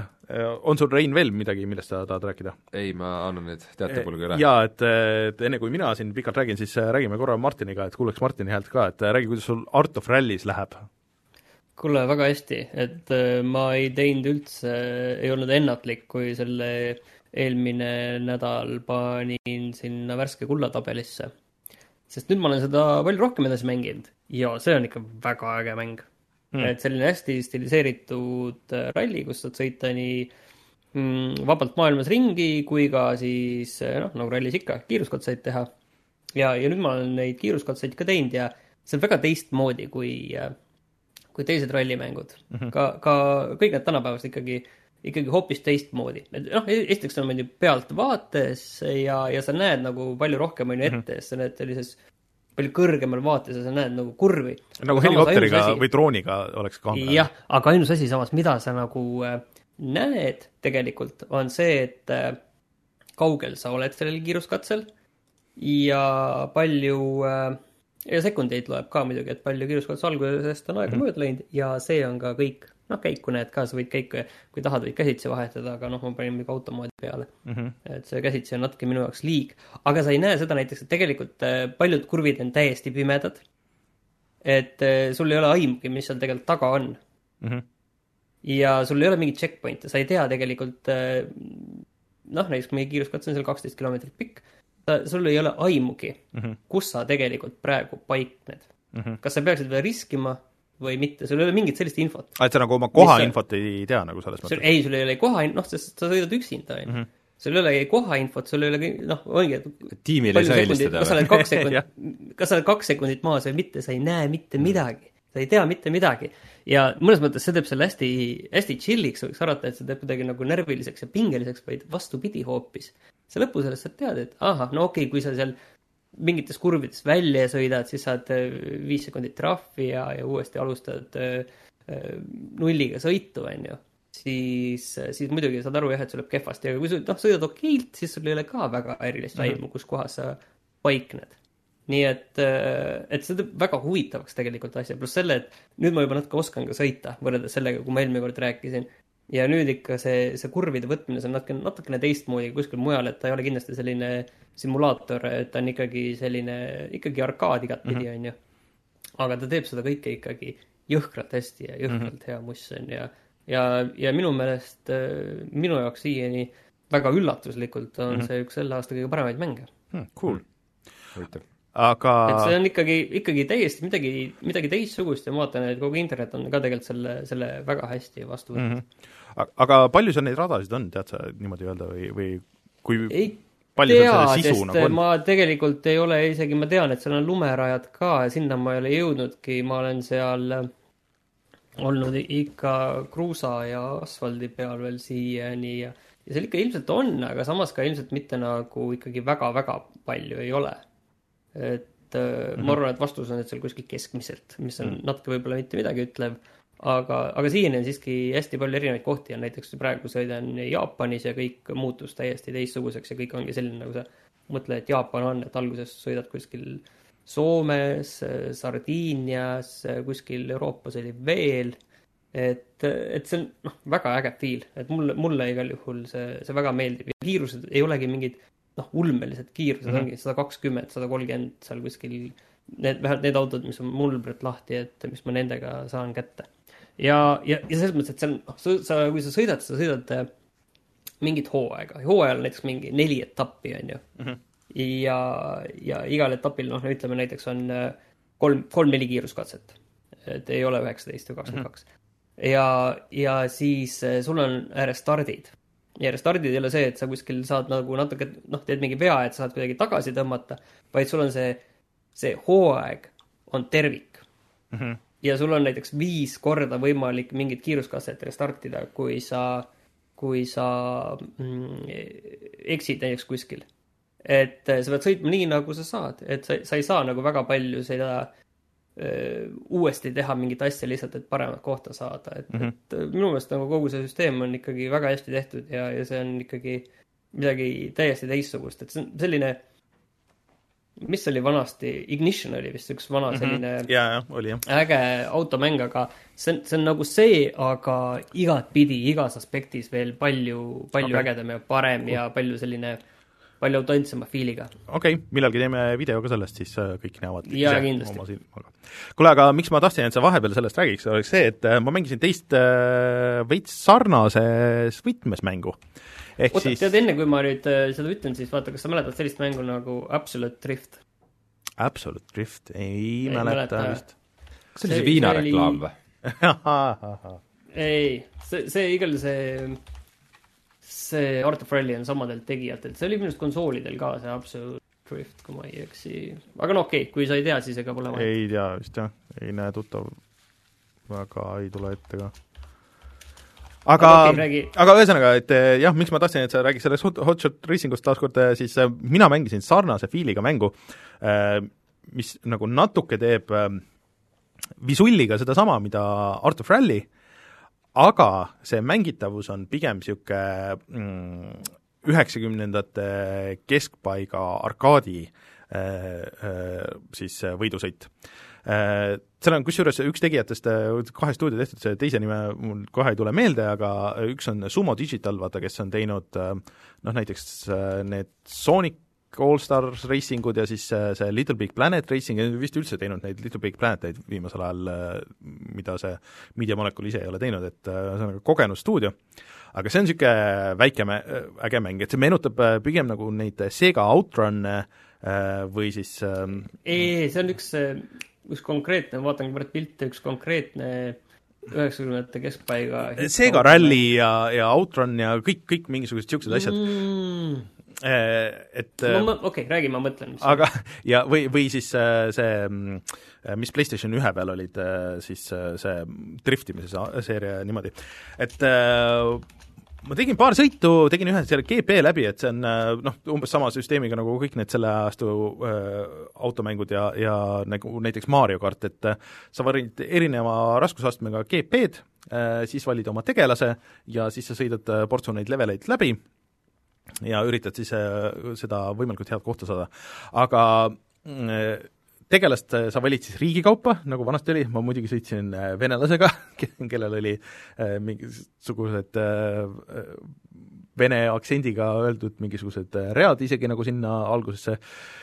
on sul, Rein, veel midagi, millest sa tahad rääkida? Ei, ma annan nüüd teatepulga üle. Jaa, et, et enne kui mina siin pikalt räägin, siis räägime korra Martiniga, et kuuleks Martini häält ka, et räägi, kuidas sul Art of Rally's läheb? Kuule, väga hästi, et ma ei teinud üldse, ei olnud ennatlik, kui selle eelmine nädal panin sinna värske kullatabelisse. Sest nüüd ma olen seda palju rohkem edasi mänginud ja see on ikka väga äge mäng. Mm. Et selline hästi stiliseeritud ralli, kus saad sõita nii mm, vabalt maailmas ringi, kui ka siis, noh, nagu rallis ikka, kiiruskatseid teha. Ja, ja nüüd ma olen neid kiiruskatseid ka teinud ja see on väga teistmoodi kui kui teised rallimängud. Mm-hmm. Ka, ka kõik need tänapäevast ikkagi, ikkagi hoopis teistmoodi. Noh, esiteks on meil pealt vaates ja, ja sa näed nagu palju rohkem on ju ette, mm-hmm. sa näed sellises palju kõrgemal vaates ja sa näed nagu kurvi. Nagu helikopteriga või drooniga oleks kaamera. Jah, aga ainus asi samas, mida sa nagu näed tegelikult, on see, et kaugel sa oled sellel kiiruskatsel ja palju... ja sekundeid loeb ka muidugi, et palju kiiruskatse algusest on aega mm-hmm. mööda läinud ja see on ka kõik, noh, käiku näed ka, sa võid käiku, kui tahad, võid käsitsi vahetada, aga noh, ma panin mingi automoodi peale. Mm-hmm. Et see käsitsi on natuke minu jaoks liig. Aga sa ei näe seda näiteks, et tegelikult paljud kurvid on täiesti pimedad, et sul ei ole aimugi, mis seal tegelikult taga on. Mm-hmm. Ja sul ei ole mingit checkpointe, sa ei tea tegelikult, noh, näiteks meie kiiruskatse on seal kaksteist kilomeetrit pikk, sul ei ole aimugi, mm-hmm. kus sa tegelikult praegu paikned. Mm-hmm. Kas sa peaksid veel riskima või mitte, sul ei ole mingit sellist infot. Et sa nagu oma kohainfot ei tea nagu selles mõttes? Ei, sul ei ole koha, noh, sest sa sõidad üksinda, on ju. Sul ei ole kohainfot, sul ei ole, noh, ongi, et tiimil ei saa helistada. Kas sa oled kaks sekundit, kas sa oled kaks sekundit maas või mitte, sa ei näe mitte midagi. Sa ei tea mitte midagi. Ja mõnes mõttes see teeb selle hästi, hästi chilliks, võiks arvata, et see teeb midagi nagu närviliseks ja pingeliseks, vaid vastupidi hoopis. See lõpu sellest sa tead, et aha, no okei, kui sa seal mingites kurvides välja sõidad, siis saad viis sekundit trahvi ja, ja uuesti alustad nulliga sõitu, on ju. Siis, siis muidugi saad aru jah, et sul läheb kehvasti, aga kui sa no, sõidad okeilt, siis sul ei ole ka väga erilist aimu, kus kohas sa paikned. Nii et, et see teeb väga huvitavaks tegelikult asja, pluss selle, et nüüd ma juba natuke oskan ka sõita, võrreldes sellega, kui ma eelmine kord rääkisin. Ja nüüd ikka see, see kurvide võtmine, see on natukene, natukene teistmoodi kuskil mujal, et ta ei ole kindlasti selline simulaator, et ta on ikkagi selline, ikkagi arkaad igatpidi, on ju. Aga ta teeb seda kõike ikkagi jõhkralt hästi ja jõhkralt mm -hmm. hea muss on ja, ja, ja minu meelest, minu jaoks siiani väga üllatuslikult on mm -hmm. see üks selle aasta kõige paremaid mänge. Hmm, cool. Huvitav. Aga... Et see on ikkagi, ikkagi täiesti midagi, midagi teistsugust ja ma vaatan, et kogu internet on ka tegelikult selle, selle väga hästi vastu võtnud. Mm -hmm. Aga palju seal neid radasid on, tead sa niimoodi öelda või, või kui ei palju tea, seal selle sisu nagu on? Ma tegelikult ei ole isegi, ma tean, et seal on lumerajad ka ja sinna ma ei ole jõudnudki, ma olen seal olnud ikka kruusa ja asfaldi peal veel siiani ja, ja seal ikka ilmselt on, aga samas ka ilmselt mitte nagu ikkagi väga-väga palju ei ole. Et mm-hmm. ma arvan, et vastus on, et seal kuskil keskmiselt, mis on mm-hmm. natuke võib-olla mitte midagi ütlev, aga, aga siiani on siiski hästi palju erinevaid kohti ja näiteks praegu sõidan Jaapanis ja kõik muutus täiesti teistsuguseks ja kõik ongi selline, nagu sa mõtle, et Jaapan on, et alguses sõidad kuskil Soomes, Sardiinias, kuskil Euroopas oli veel, et, et see on noh, väga äge feel, et mulle, mulle igal juhul see, see väga meeldib ja kiirused ei olegi mingid noh, ulmelised kiirused mm -hmm. ongi sada kakskümmend, sada kolmkümmend seal kuskil, need, vähemalt need autod, mis on mul praegu lahti, et mis ma nendega saan kätte. Ja, ja, ja selles mõttes, et see on, noh, sa, kui sa sõidad, sa sõidad mingit hooaega. Hooajal näiteks mingi neli etappi, on ju. Mm -hmm. Ja, ja igal etapil, noh, ütleme näiteks on kolm, kolm-neli kiiruskatset. Et ei ole üheksateist või kakskümmend kaks. Mm -hmm. Ja, ja siis sul on ääres stardid. Ja stardid ei ole see, et sa kuskil saad nagu natuke, noh, teed mingi vea, et sa saad kuidagi tagasi tõmmata, vaid sul on see, see hooaeg on tervik. Mm -hmm. Ja sul on näiteks viis korda võimalik mingit kiiruskatsetega startida, kui sa, kui sa mm, eksid näiteks kuskil. Et sa pead sõitma nii, nagu sa saad. Et sa, sa ei saa nagu väga palju seda öö, uuesti teha mingit asja lihtsalt, et paremat kohta saada. Et, mm -hmm. et minu meelest nagu kogu see süsteem on ikkagi väga hästi tehtud ja, ja see on ikkagi midagi täiesti teistsugust. Et see on selline, mis oli vanasti, Ignition oli vist üks vana selline mm -hmm. ja, ja, oli, jah. äge automäng, aga see on, see on nagu see, aga igatpidi, igas aspektis veel palju, palju okay. ägedam ja parem cool. ja palju selline palju autentsema fiiliga. Okei, okay, millalgi teeme video ka sellest, siis kõik näevad ja, ise oma silmaga. Kuule, aga miks ma tahtsin, et sa vahepeal sellest räägiks, oleks see, et ma mängisin teist äh, veits sarnases võtmes mängu. Oota, siis... tead, enne kui ma nüüd äh, seda ütlen, siis vaata, kas sa mäletad sellist mängu nagu Absolute Drift? Absolute Drift? Ei, ei mäleta, mäleta vist. Kas see oli see Viina reklaam või? Ei, see, see igal see... see Art of Rally on samadelt tegijalt, et see oli minust konsoolidel ka, see Absolute Drift, kui ma ei eksi. Aga no okei, okay, kui sa ei tea, siis ega pole vaja. Ei tea vist jah, ei näe tuttav, väga ei tule ette ka. Aga, aga, okay, aga ühesõnaga, et jah, miks ma tahtsin, et sa räägid sellest Hotshot Racingust taaskord, siis mina mängisin sarnase fiiliga mängu, mis nagu natuke teeb visulliga seda sama, mida Art of Rally, aga see mängitavus on pigem niisugune üheksakümnendate keskpaiga arkaadi siis võidusõit. Seal on kusjuures üks tegijatest kahe stuudio tehtud, see teise nime mul kohe ei tule meelde, aga üks on Sumo Digital, vaata, kes on teinud noh, näiteks need Sonic All Stars Racingud ja siis see Little Big Planet Racing, ja vist üldse teinud neid Little Big Planeteid viimasel ajal, mida see Media Molecule ise ei ole teinud, et see on kogenud stuudio. Aga see on niisugune väike äge mäng, et see meenutab pigem nagu neid Sega Outrun või siis ei, see on üks üks konkreetne, vaatan praegu pilte, üks konkreetne üheksakümnendate keskpaiga Sega Rally ja, ja Outrun ja kõik, kõik mingisugused siuksed asjad mm.. Et no, okei, okay, räägi, ma mõtlen. Aga, ja või, või siis see, mis PlayStation ühe peal olid, siis see driftimise seeria niimoodi, et ma tegin paar sõitu, tegin ühe selle G P läbi, et see on noh, umbes sama süsteemiga nagu kõik need selle aasta automängud ja, ja nagu näiteks Mario kart, et sa valid erineva raskusastmega G P-d, siis valid oma tegelase ja siis sa sõidad portsu neid leveleid läbi ja üritad siis seda võimalikult head kohta saada. Aga tegelast sa valid siis riigikaupa, nagu vanasti oli, ma muidugi sõitsin venelasega, kellel oli mingisugused vene aktsendiga öeldud mingisugused read isegi nagu sinna algusesse,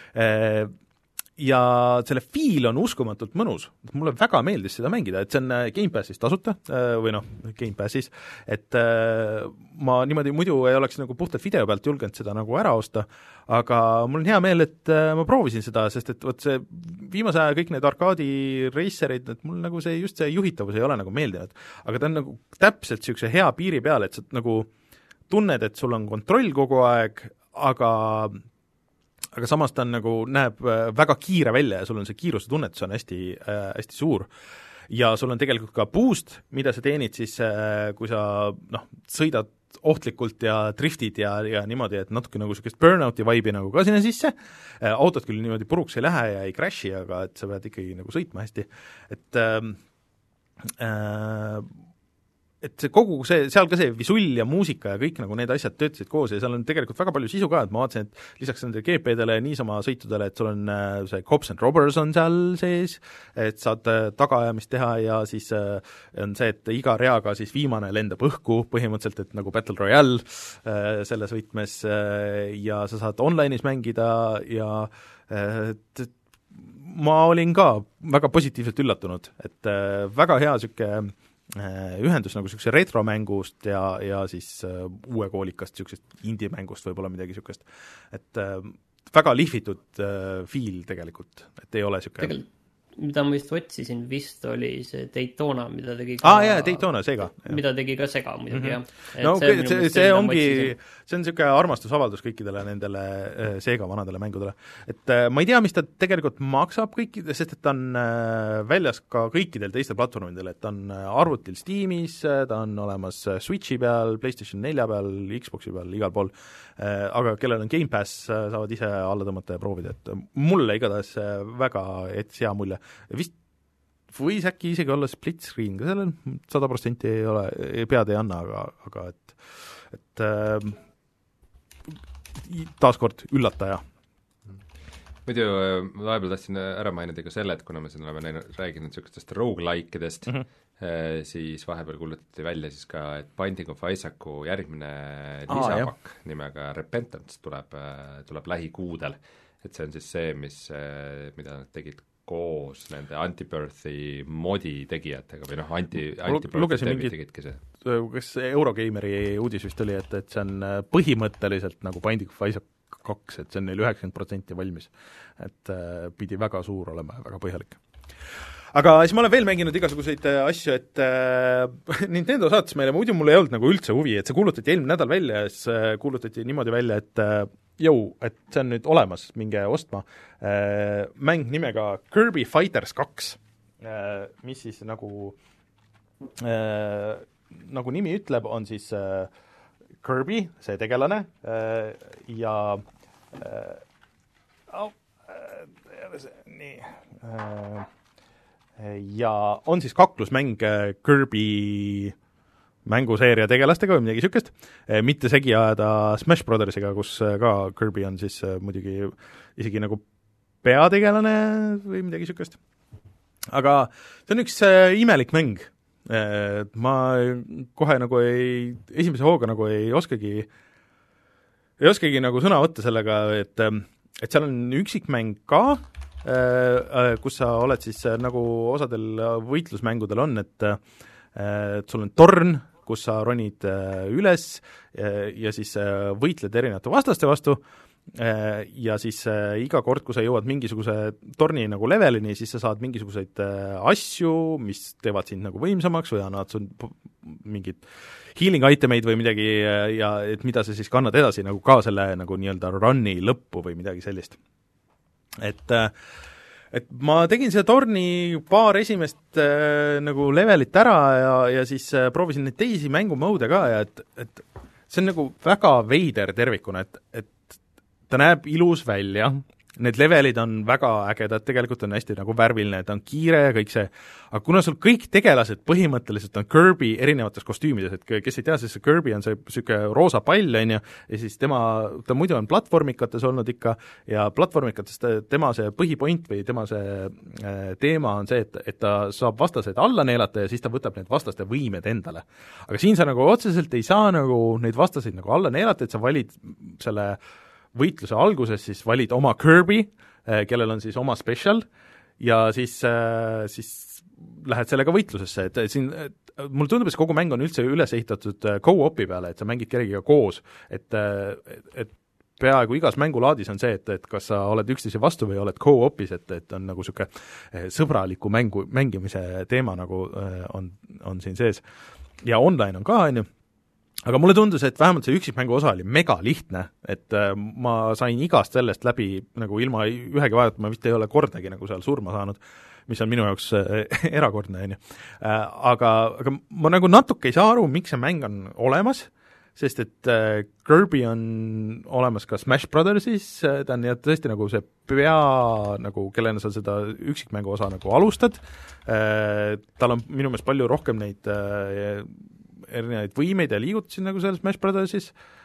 ja selle feel on uskumatult mõnus, mulle väga meeldis seda mängida, et see on Gamepassis tasuta või noh, Gamepassis, et ma niimoodi muidu ei oleks nagu puhtalt video pealt julgenud seda nagu ära osta, aga mul on hea meel, et ma proovisin seda, sest et vot see viimase aja kõik need arkaadi racerid, et mul nagu see just see juhitavus ei ole nagu meeldinud, aga ta on nagu täpselt niisuguse hea piiri peal, et sa nagu tunned, et sul on kontroll kogu aeg, aga aga samas ta on nagu, näeb väga kiire välja ja sul on see kiiruse tunnetus on hästi äh,, hästi suur. Ja sul on tegelikult ka boost, mida sa teenid siis, äh, kui sa noh, sõidad ohtlikult ja driftid ja, ja niimoodi, et natuke nagu sellist burnouti vibe'i nagu ka sinna sisse, äh, autod küll niimoodi puruks ei lähe ja ei crash'i, aga et sa pead ikkagi nagu sõitma hästi, et äh, äh, et see kogu see, seal ka see visull ja muusika ja kõik nagu need asjad töötasid koos ja seal on tegelikult väga palju sisu ka, et ma vaatasin, et lisaks nende G P-dele ja niisama sõitudele, et sul on see Cops and Robbers on seal sees, et saad tagaajamist teha ja siis on see, et iga reaga siis viimane lendab õhku põhimõtteliselt, et nagu Battle Royale selles võtmes ja sa saad online'is mängida ja et ma olin ka väga positiivselt üllatunud, et väga hea niisugune ühendus nagu niisuguse retromängust ja, ja siis uh, uue koolikast niisugusest indie-mängust võib-olla midagi niisugust. Et uh, väga lihvitud uh, feel tegelikult, et ei ole niisugune tegelikult, mida ma vist otsisin, vist oli see Daytona, mida tegi ka ah, jah, Daytona, Sega. Mida tegi ka Sega muidugi, mm-hmm. jah. No see, see, see, see ongi, see on niisugune armastusavaldus kõikidele nendele Sega vanadele mängudele. Et äh, ma ei tea, mis ta tegelikult maksab kõikide, sest et ta on äh, väljas ka kõikidel teistel platvormidel, et ta on arvutil Steamis, ta on olemas Switchi peal, PlayStation nelja peal, Xboxi peal, igal pool, äh, aga kellel on Game Pass, saavad ise alla tõmmata ja proovida, et mulle igatahes väga jättis hea mulje. Vist võis äkki isegi olla split screen ka sellel, sada protsenti ei ole, pead ei anna, aga, aga et, et äh, taaskord üllataja. Muidu vahepeal tahtsin ära mainida ka selle, et kuna me siin oleme näinud, rääginud niisugustest roguelike'idest, mm-hmm. siis vahepeal kuulutati välja siis ka, et Binding of Isaacu järgmine lisapakk ah, nimega Repentance tuleb, tuleb lähikuudel. Et see on siis see, mis, mida nad tegid koos nende Antibirthi modi tegijatega või noh, anti, Antibirthi tegidki see. Kas Eurogeimeri uudis vist oli, et, et see on põhimõtteliselt nagu Binding of Isaac kaks, et see on neil üheksakümmend protsenti valmis. Et äh, pidi väga suur olema ja väga põhjalik. Aga siis ma olen veel mänginud igasuguseid asju, et äh, Nintendo saatis meile, muidu mul ei olnud nagu üldse huvi, et see kuulutati eelmine nädal välja ja siis äh, kuulutati niimoodi välja, et äh, jõu, et see on nüüd olemas, minge ostma, äh, mäng nimega Kirby Fighters kaks, äh, mis siis nagu äh, nagu nimi ütleb, on siis äh, Kirby, see tegelane äh, ja äh, oh, äh, nii äh, ja on siis kaklusmäng Kirby mänguseeria tegelastega või midagi niisugust, mitte segi ajada Smash Brothersiga, kus ka Kirby on siis muidugi isegi nagu peategelane või midagi niisugust. Aga see on üks imelik mäng. Ma kohe nagu ei, esimese hooga nagu ei oskagi, ei oskagi nagu sõna võtta sellega, et, et seal on üksikmäng ka, kus sa oled siis nagu osadel võitlusmängudel on, et, et sul on torn, kus sa ronid üles ja siis võitled erinevate vastaste vastu ja siis iga kord, kui sa jõuad mingisuguse torni nagu levelini, siis sa saad mingisuguseid asju, mis teevad sind nagu võimsamaks või annavad sul mingid healing itemeid või midagi ja et mida sa siis kannad edasi nagu ka selle nagu nii-öelda run'i lõppu või midagi sellist. Et et ma tegin seda torni paar esimest äh, nagu levelit ära ja, ja siis äh, proovisin neid teisi mängumode ka ja et, et see on nagu väga veider tervikuna, et, et ta näeb ilus välja, need levelid on väga ägedad, tegelikult on hästi nagu värviline, ta on kiire ja kõik see, aga kuna sul kõik tegelased põhimõtteliselt on Kirby erinevates kostüümides, et kes ei tea, siis see Kirby on see niisugune roosa pall, on ju, ja siis tema, ta muidu on platvormikates olnud ikka ja platvormikates tema see põhipoint või tema see teema on see, et, et ta saab vastaseid alla neelata ja siis ta võtab need vastaste võimed endale. Aga siin sa nagu otseselt ei saa nagu neid vastaseid nagu alla neelata, et sa valid selle võitluse alguses siis valid oma Kirby, kellel on siis oma special ja siis, siis lähed sellega võitlusesse, et siin et mulle tundub, et kogu mäng on üldse üles ehitatud co-op'i peale, et sa mängid kellegiga koos, et, et peaaegu igas mängulaadis on see, et, et kas sa oled üksteise vastu või oled co-op'is, et, et on nagu niisugune sõbraliku mängu, mängimise teema nagu on, on siin sees. Ja online on ka, on ju, aga mulle tundus, et vähemalt see üksikmängu osa oli mega lihtne, et äh, ma sain igast sellest läbi nagu ilma ühegi vaadata, ma vist ei ole kordagi nagu seal surma saanud, mis on minu jaoks äh, erakordne, on ju. Äh, aga, aga ma nagu natuke ei saa aru, miks see mäng on olemas, sest et äh, Kirby on olemas ka Smash Brothersis, äh, ta on ja tõesti nagu see pea, nagu kellena sa seda üksikmängu osa nagu alustad, äh, tal on minu meelest palju rohkem neid äh, erinevaid võimeid ja liigutusi nagu selles Smash Brothersis,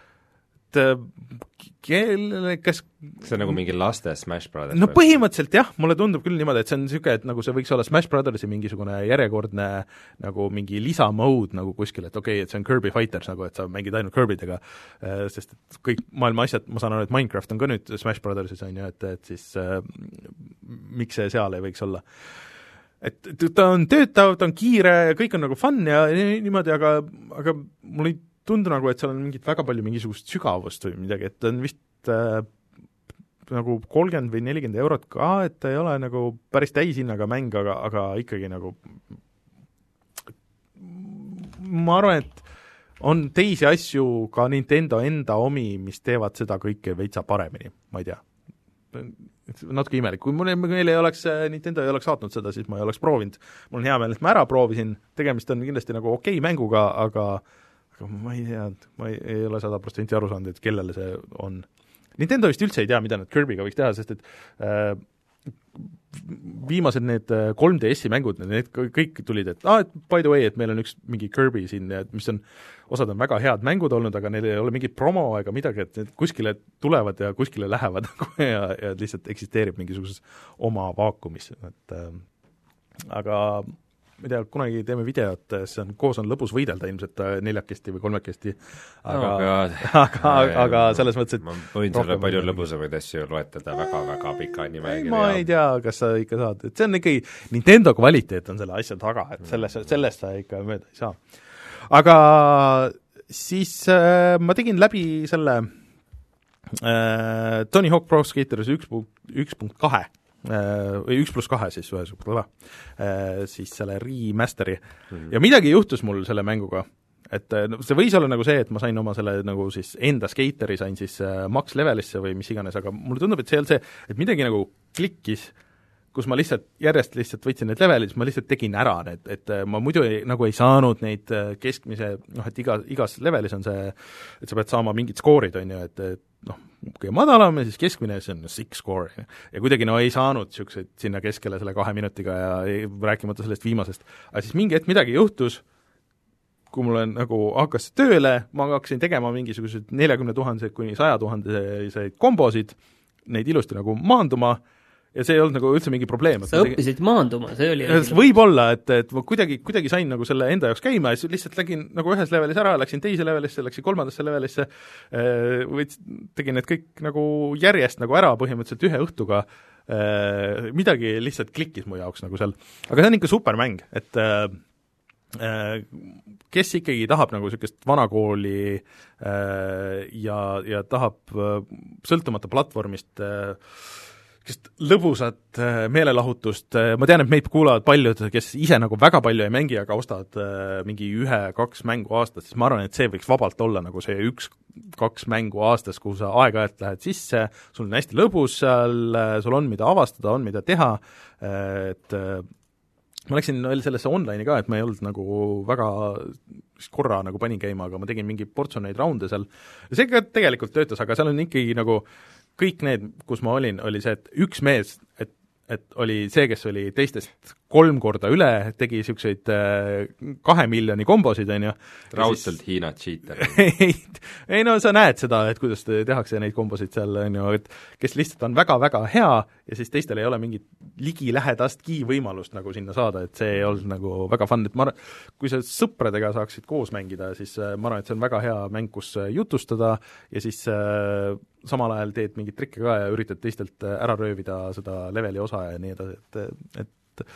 et kelle, kes see on nagu mingi laste Smash Brothers? No põhimõtteliselt jah, mulle tundub küll niimoodi, et see on niisugune, et nagu see võiks olla Smash Brothersi mingisugune järjekordne nagu mingi lisamode nagu kuskil, et okei okay,, et see on Kirby Fighters nagu, et sa mängid ainult Kirbydega, sest et kõik maailma asjad, ma saan aru, et Minecraft on ka nüüd Smash Brothersis, on ju, et, et siis äh, miks see seal ei võiks olla? Et ta on töötav, ta on kiire ja kõik on nagu fun ja niimoodi, aga, aga mul ei tundu nagu, et seal on mingit väga palju mingisugust sügavust või midagi, et ta on vist äh, nagu kolmkümmend või nelikümmend eurot ka, et ta ei ole nagu päris täishinnaga mäng, aga, aga ikkagi nagu ma arvan, et on teisi asju ka Nintendo enda omi, mis teevad seda kõike veitsa paremini, ma ei tea. Natuke imelik, kui mul meil ei oleks, Nintendo ei oleks saatnud seda, siis ma ei oleks proovinud. Mul on hea meel, et ma ära proovisin, tegemist on kindlasti nagu okei mänguga, aga, aga ma ei tea, ma ei, ei ole sada protsenti aru saanud, et kellele see on. Nintendo vist üldse ei tea, mida nad Kirby'ga võiks teha, sest et äh, viimased need kolm D S-i mängud, need kõik tulid, et ah, et by the way, et meil on üks mingi Kirby siin, mis on, osad on väga head mängud olnud, aga neil ei ole mingit promo ega midagi, et need kuskile tulevad ja kuskile lähevad ja, ja lihtsalt eksisteerib mingisuguses oma vaakumis, et äh, aga ma ei tea, kunagi teeme videot, see on, koos on lõbus võidelda ilmselt neljakesti või kolmekesti, aga oh, aga, aga selles mõttes, et ma võin sulle palju lõbusavaid asju loetada väga-väga pika nimekirja. Ma ei tea, kas sa ikka saad, et see on ikkagi, Nintendo kvaliteet on selle asja taga, et sellest, sellest sa ikka mööda ei saa. Aga siis äh, ma tegin läbi selle äh, Tony Hawk Pro Skaters üks punkt kaks või üks pluss kahe siis ühesugune, siis selle remasteri mm. ja midagi juhtus mul selle mänguga, et no, see võis olla nagu see, et ma sain oma selle nagu siis enda skateri sain siis max levelisse või mis iganes, aga mulle tundub, et see ei olnud see, et midagi nagu klikkis, kus ma lihtsalt järjest lihtsalt võtsin need levelid, siis ma lihtsalt tegin ära need, et ma muidu ei, nagu ei saanud neid keskmise, noh, et iga, igas levelis on see, et sa pead saama mingid skoorid, on ju, et, et noh, kõige madalam ja siis keskmine, see on six score ja kuidagi no ei saanud niisuguseid sinna keskele selle kahe minutiga ja ei, rääkimata sellest viimasest, aga siis mingi hetk midagi juhtus, kui mul on nagu hakkas tööle, ma hakkasin tegema mingisugused neljakümne tuhandeseid kuni saja tuhandeseid kombosid, neid ilusti nagu maanduma ja see ei olnud nagu üldse mingi probleem. Sa õppisid tegi... maanduma, see oli võib-olla, et, et ma kuidagi, kuidagi sain nagu selle enda jaoks käima ja siis lihtsalt lägin nagu ühes levelis ära, läksin teise levelisse, läksin kolmandasse levelisse, võts, tegin need kõik nagu järjest nagu ära põhimõtteliselt ühe õhtuga, midagi lihtsalt klikkis mu jaoks nagu seal. Aga see on ikka supermäng, et kes ikkagi tahab nagu niisugust vanakooli ja, ja tahab sõltumata platvormist sest lõbusat meelelahutust, ma tean, et meid kuulavad paljud, kes ise nagu väga palju ei mängi, aga ostavad mingi ühe-kaks mängu aastas, siis ma arvan, et see võiks vabalt olla nagu see üks-kaks mängu aastas, kuhu sa aeg-ajalt lähed sisse, sul on hästi lõbus seal, sul on mida avastada, on mida teha, et ma läksin veel sellesse online'i ka, et ma ei olnud nagu väga korra nagu panin käima, aga ma tegin mingi portsu neid raunde seal, ja see ka tegelikult töötas, aga seal on ikkagi nagu kõik need, kus ma olin, oli see, et üks mees, et, et oli see, kes oli teistest kolm korda üle, tegi niisuguseid kahe miljoni kombosid, on ju. Raudselt siis... Hiina cheater. ei, ei no sa näed seda, et kuidas tehakse neid kombosid seal, on ju, et kes lihtsalt on väga-väga hea ja siis teistel ei ole mingit ligilähedastki võimalust nagu sinna saada, et see ei olnud nagu väga fun, et ma arvan, kui sa sõpradega saaksid koos mängida, siis ma arvan, et see on väga hea mäng, kus jutustada ja siis äh, samal ajal teed mingeid trikke ka ja üritad teistelt ära röövida seda leveli osa ja nii edasi, et, et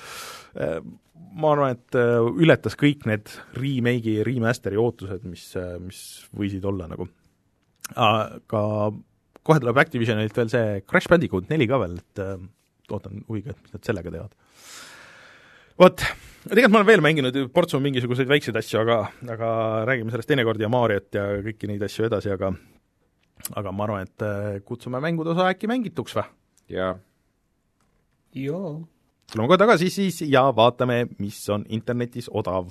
ma arvan, et ületas kõik need remake'i ja remasteri ootused, mis, mis võisid olla nagu. Aga kohe tuleb Activisionilt veel see Crash Bandicoot neli ka veel, et ootan huviga, et mis nad sellega teevad. Vot, tegelikult ma olen veel mänginud portsu mingisuguseid väikseid asju, aga, aga räägime sellest teinekord ja Mariot ja kõiki neid asju edasi, aga aga ma arvan, et kutsume mängude osa äkki mängituks või? Jaa. Joo. Tuleme kohe tagasi siis ja vaatame, mis on internetis odav.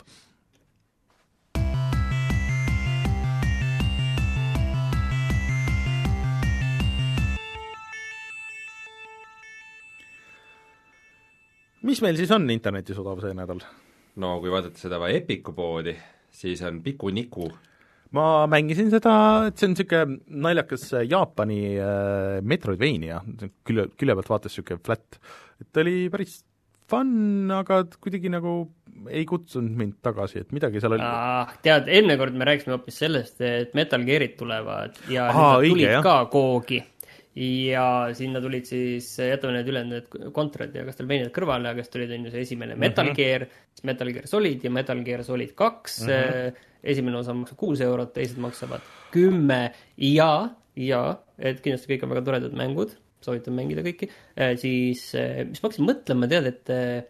Mis meil siis on internetis odav see nädal? No kui vaadata seda va Epiku poodi, siis on Piku Niku. Ma mängisin seda, et see on niisugune naljakas Jaapani äh, Metroidvania, külje, külje pealt vaatas niisugune flat, et oli päris fun, aga kuidagi nagu ei kutsunud mind tagasi, et midagi seal oli ah, tead, enne kord me rääkisime hoopis sellest, et Metal Gearid tulevad ja Aha, need tulid õige, ka koogi ja sinna tulid siis, jätame need ülejäänud kontrad ja kas tal veinid kõrvale, aga kas tulid on ju see esimene Metal mm -hmm. Gear, Metal Gear Solid ja Metal Gear Solid kaks mm, -hmm. esimene osa maksab kuus eurot, teised maksavad kümme ja, ja, et kindlasti kõik on väga toredad mängud, soovitan mängida kõiki, siis mis ma hakkasin mõtlema, tead, et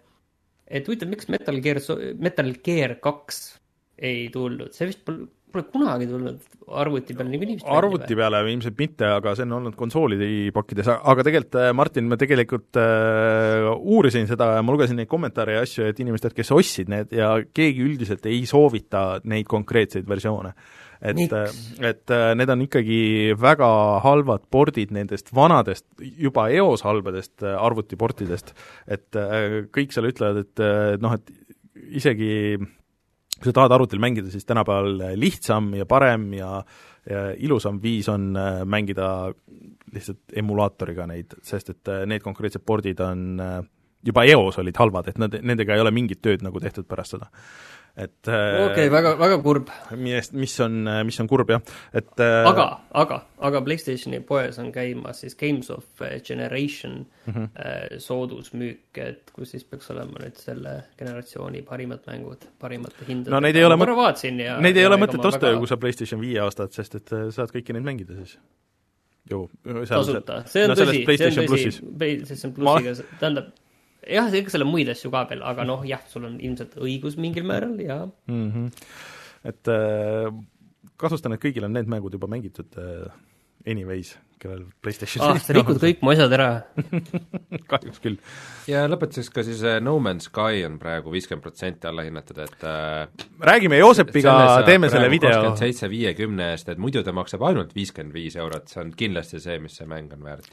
et huvitav, miks Metal Gear, Metal Gear kaks ei tulnud, see vist pole, pole kunagi tulnud arvuti peale nii vist arvuti või? Peale ilmselt mitte, aga see on olnud konsoolide pakkides, aga tegelikult Martin, ma tegelikult äh, uurisin seda ja ma lugesin neid kommentaare ja asju, et inimesed, kes ostsid need ja keegi üldiselt ei soovita neid konkreetseid versioone. Et, et need on ikkagi väga halvad pordid nendest vanadest, juba eos halbadest arvutiportidest, et kõik seal ütlevad, et noh, et isegi kui sa tahad arvutil mängida, siis tänapäeval lihtsam ja parem ja, ja ilusam viis on mängida lihtsalt emulaatoriga neid, sest et need konkreetsed pordid on juba eos olid halvad, et nad, nendega ei ole mingit tööd nagu tehtud pärast seda. Et okei okay,, väga, väga kurb. Mis, mis on, mis on kurb, jah. Et, aga, aga, aga PlayStationi poes on käimas siis Games of Generation mm -hmm. soodusmüük, et kus siis peaks olema nüüd selle generatsiooni parimad mängud, parimate hindade. No neid ei ole, mõt- vaatsin ja, neid ei ja ole mõtet osta väga... ju, kui sa PlayStation viie ostad, sest et saad kõiki neid mängida siis. Ju, tasuta, see on no, tõsi, see on tõsi, PlayStation plussiga, tähendab jah, see ikka selle muid asju ka veel, aga noh, jah, sul on ilmselt õigus mingil määral ja mm -hmm. et äh, kasustan, et kõigil on need mängud juba mängitud äh, anyways, kellel PlayStation ah, sa rikud kõik mu asjad ära kahjuks küll. Ja lõpetuseks ka siis No Man's Sky on praegu viiskümmend protsenti alla hinnatud, et äh, räägime Joosepiga, teeme selle video kakskümmend seitse viiekümne eest, et muidu ta maksab ainult viiskümmend viis eurot, see on kindlasti see, mis see mäng on väärt.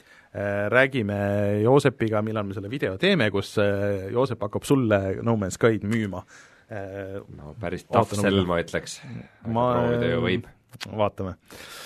Räägime Joosepiga, millal me selle video teeme, kus Joosep hakkab sulle No Man's Sky'd müüma. No päris tafsel, ma ütleks. Ma proovida ju võib. Vaatame.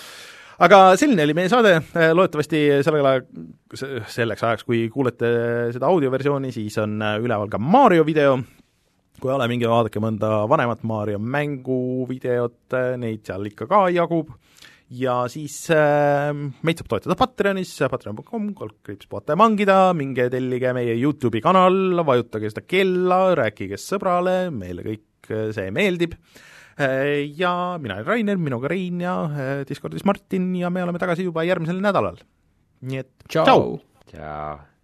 Aga selline oli meie saade, loodetavasti sellele, selleks ajaks, kui kuulete seda audioversiooni, siis on üleval ka Mario video, kui ole mingi, vaadake mõnda vanemat Mario mänguvideot, neid seal ikka ka jagub. Ja siis äh, meid saab toetada Patreonis, patreon punkt com, kolmkriips puhata ja mangida, minge tellige meie YouTube'i kanal, vajutage seda kella, rääkige sõbrale, meile kõik see meeldib. Ja mina olen Rainer, minuga Rein ja Discordis Martin ja me oleme tagasi juba järgmisel nädalal. Nii et tšau! Tšau!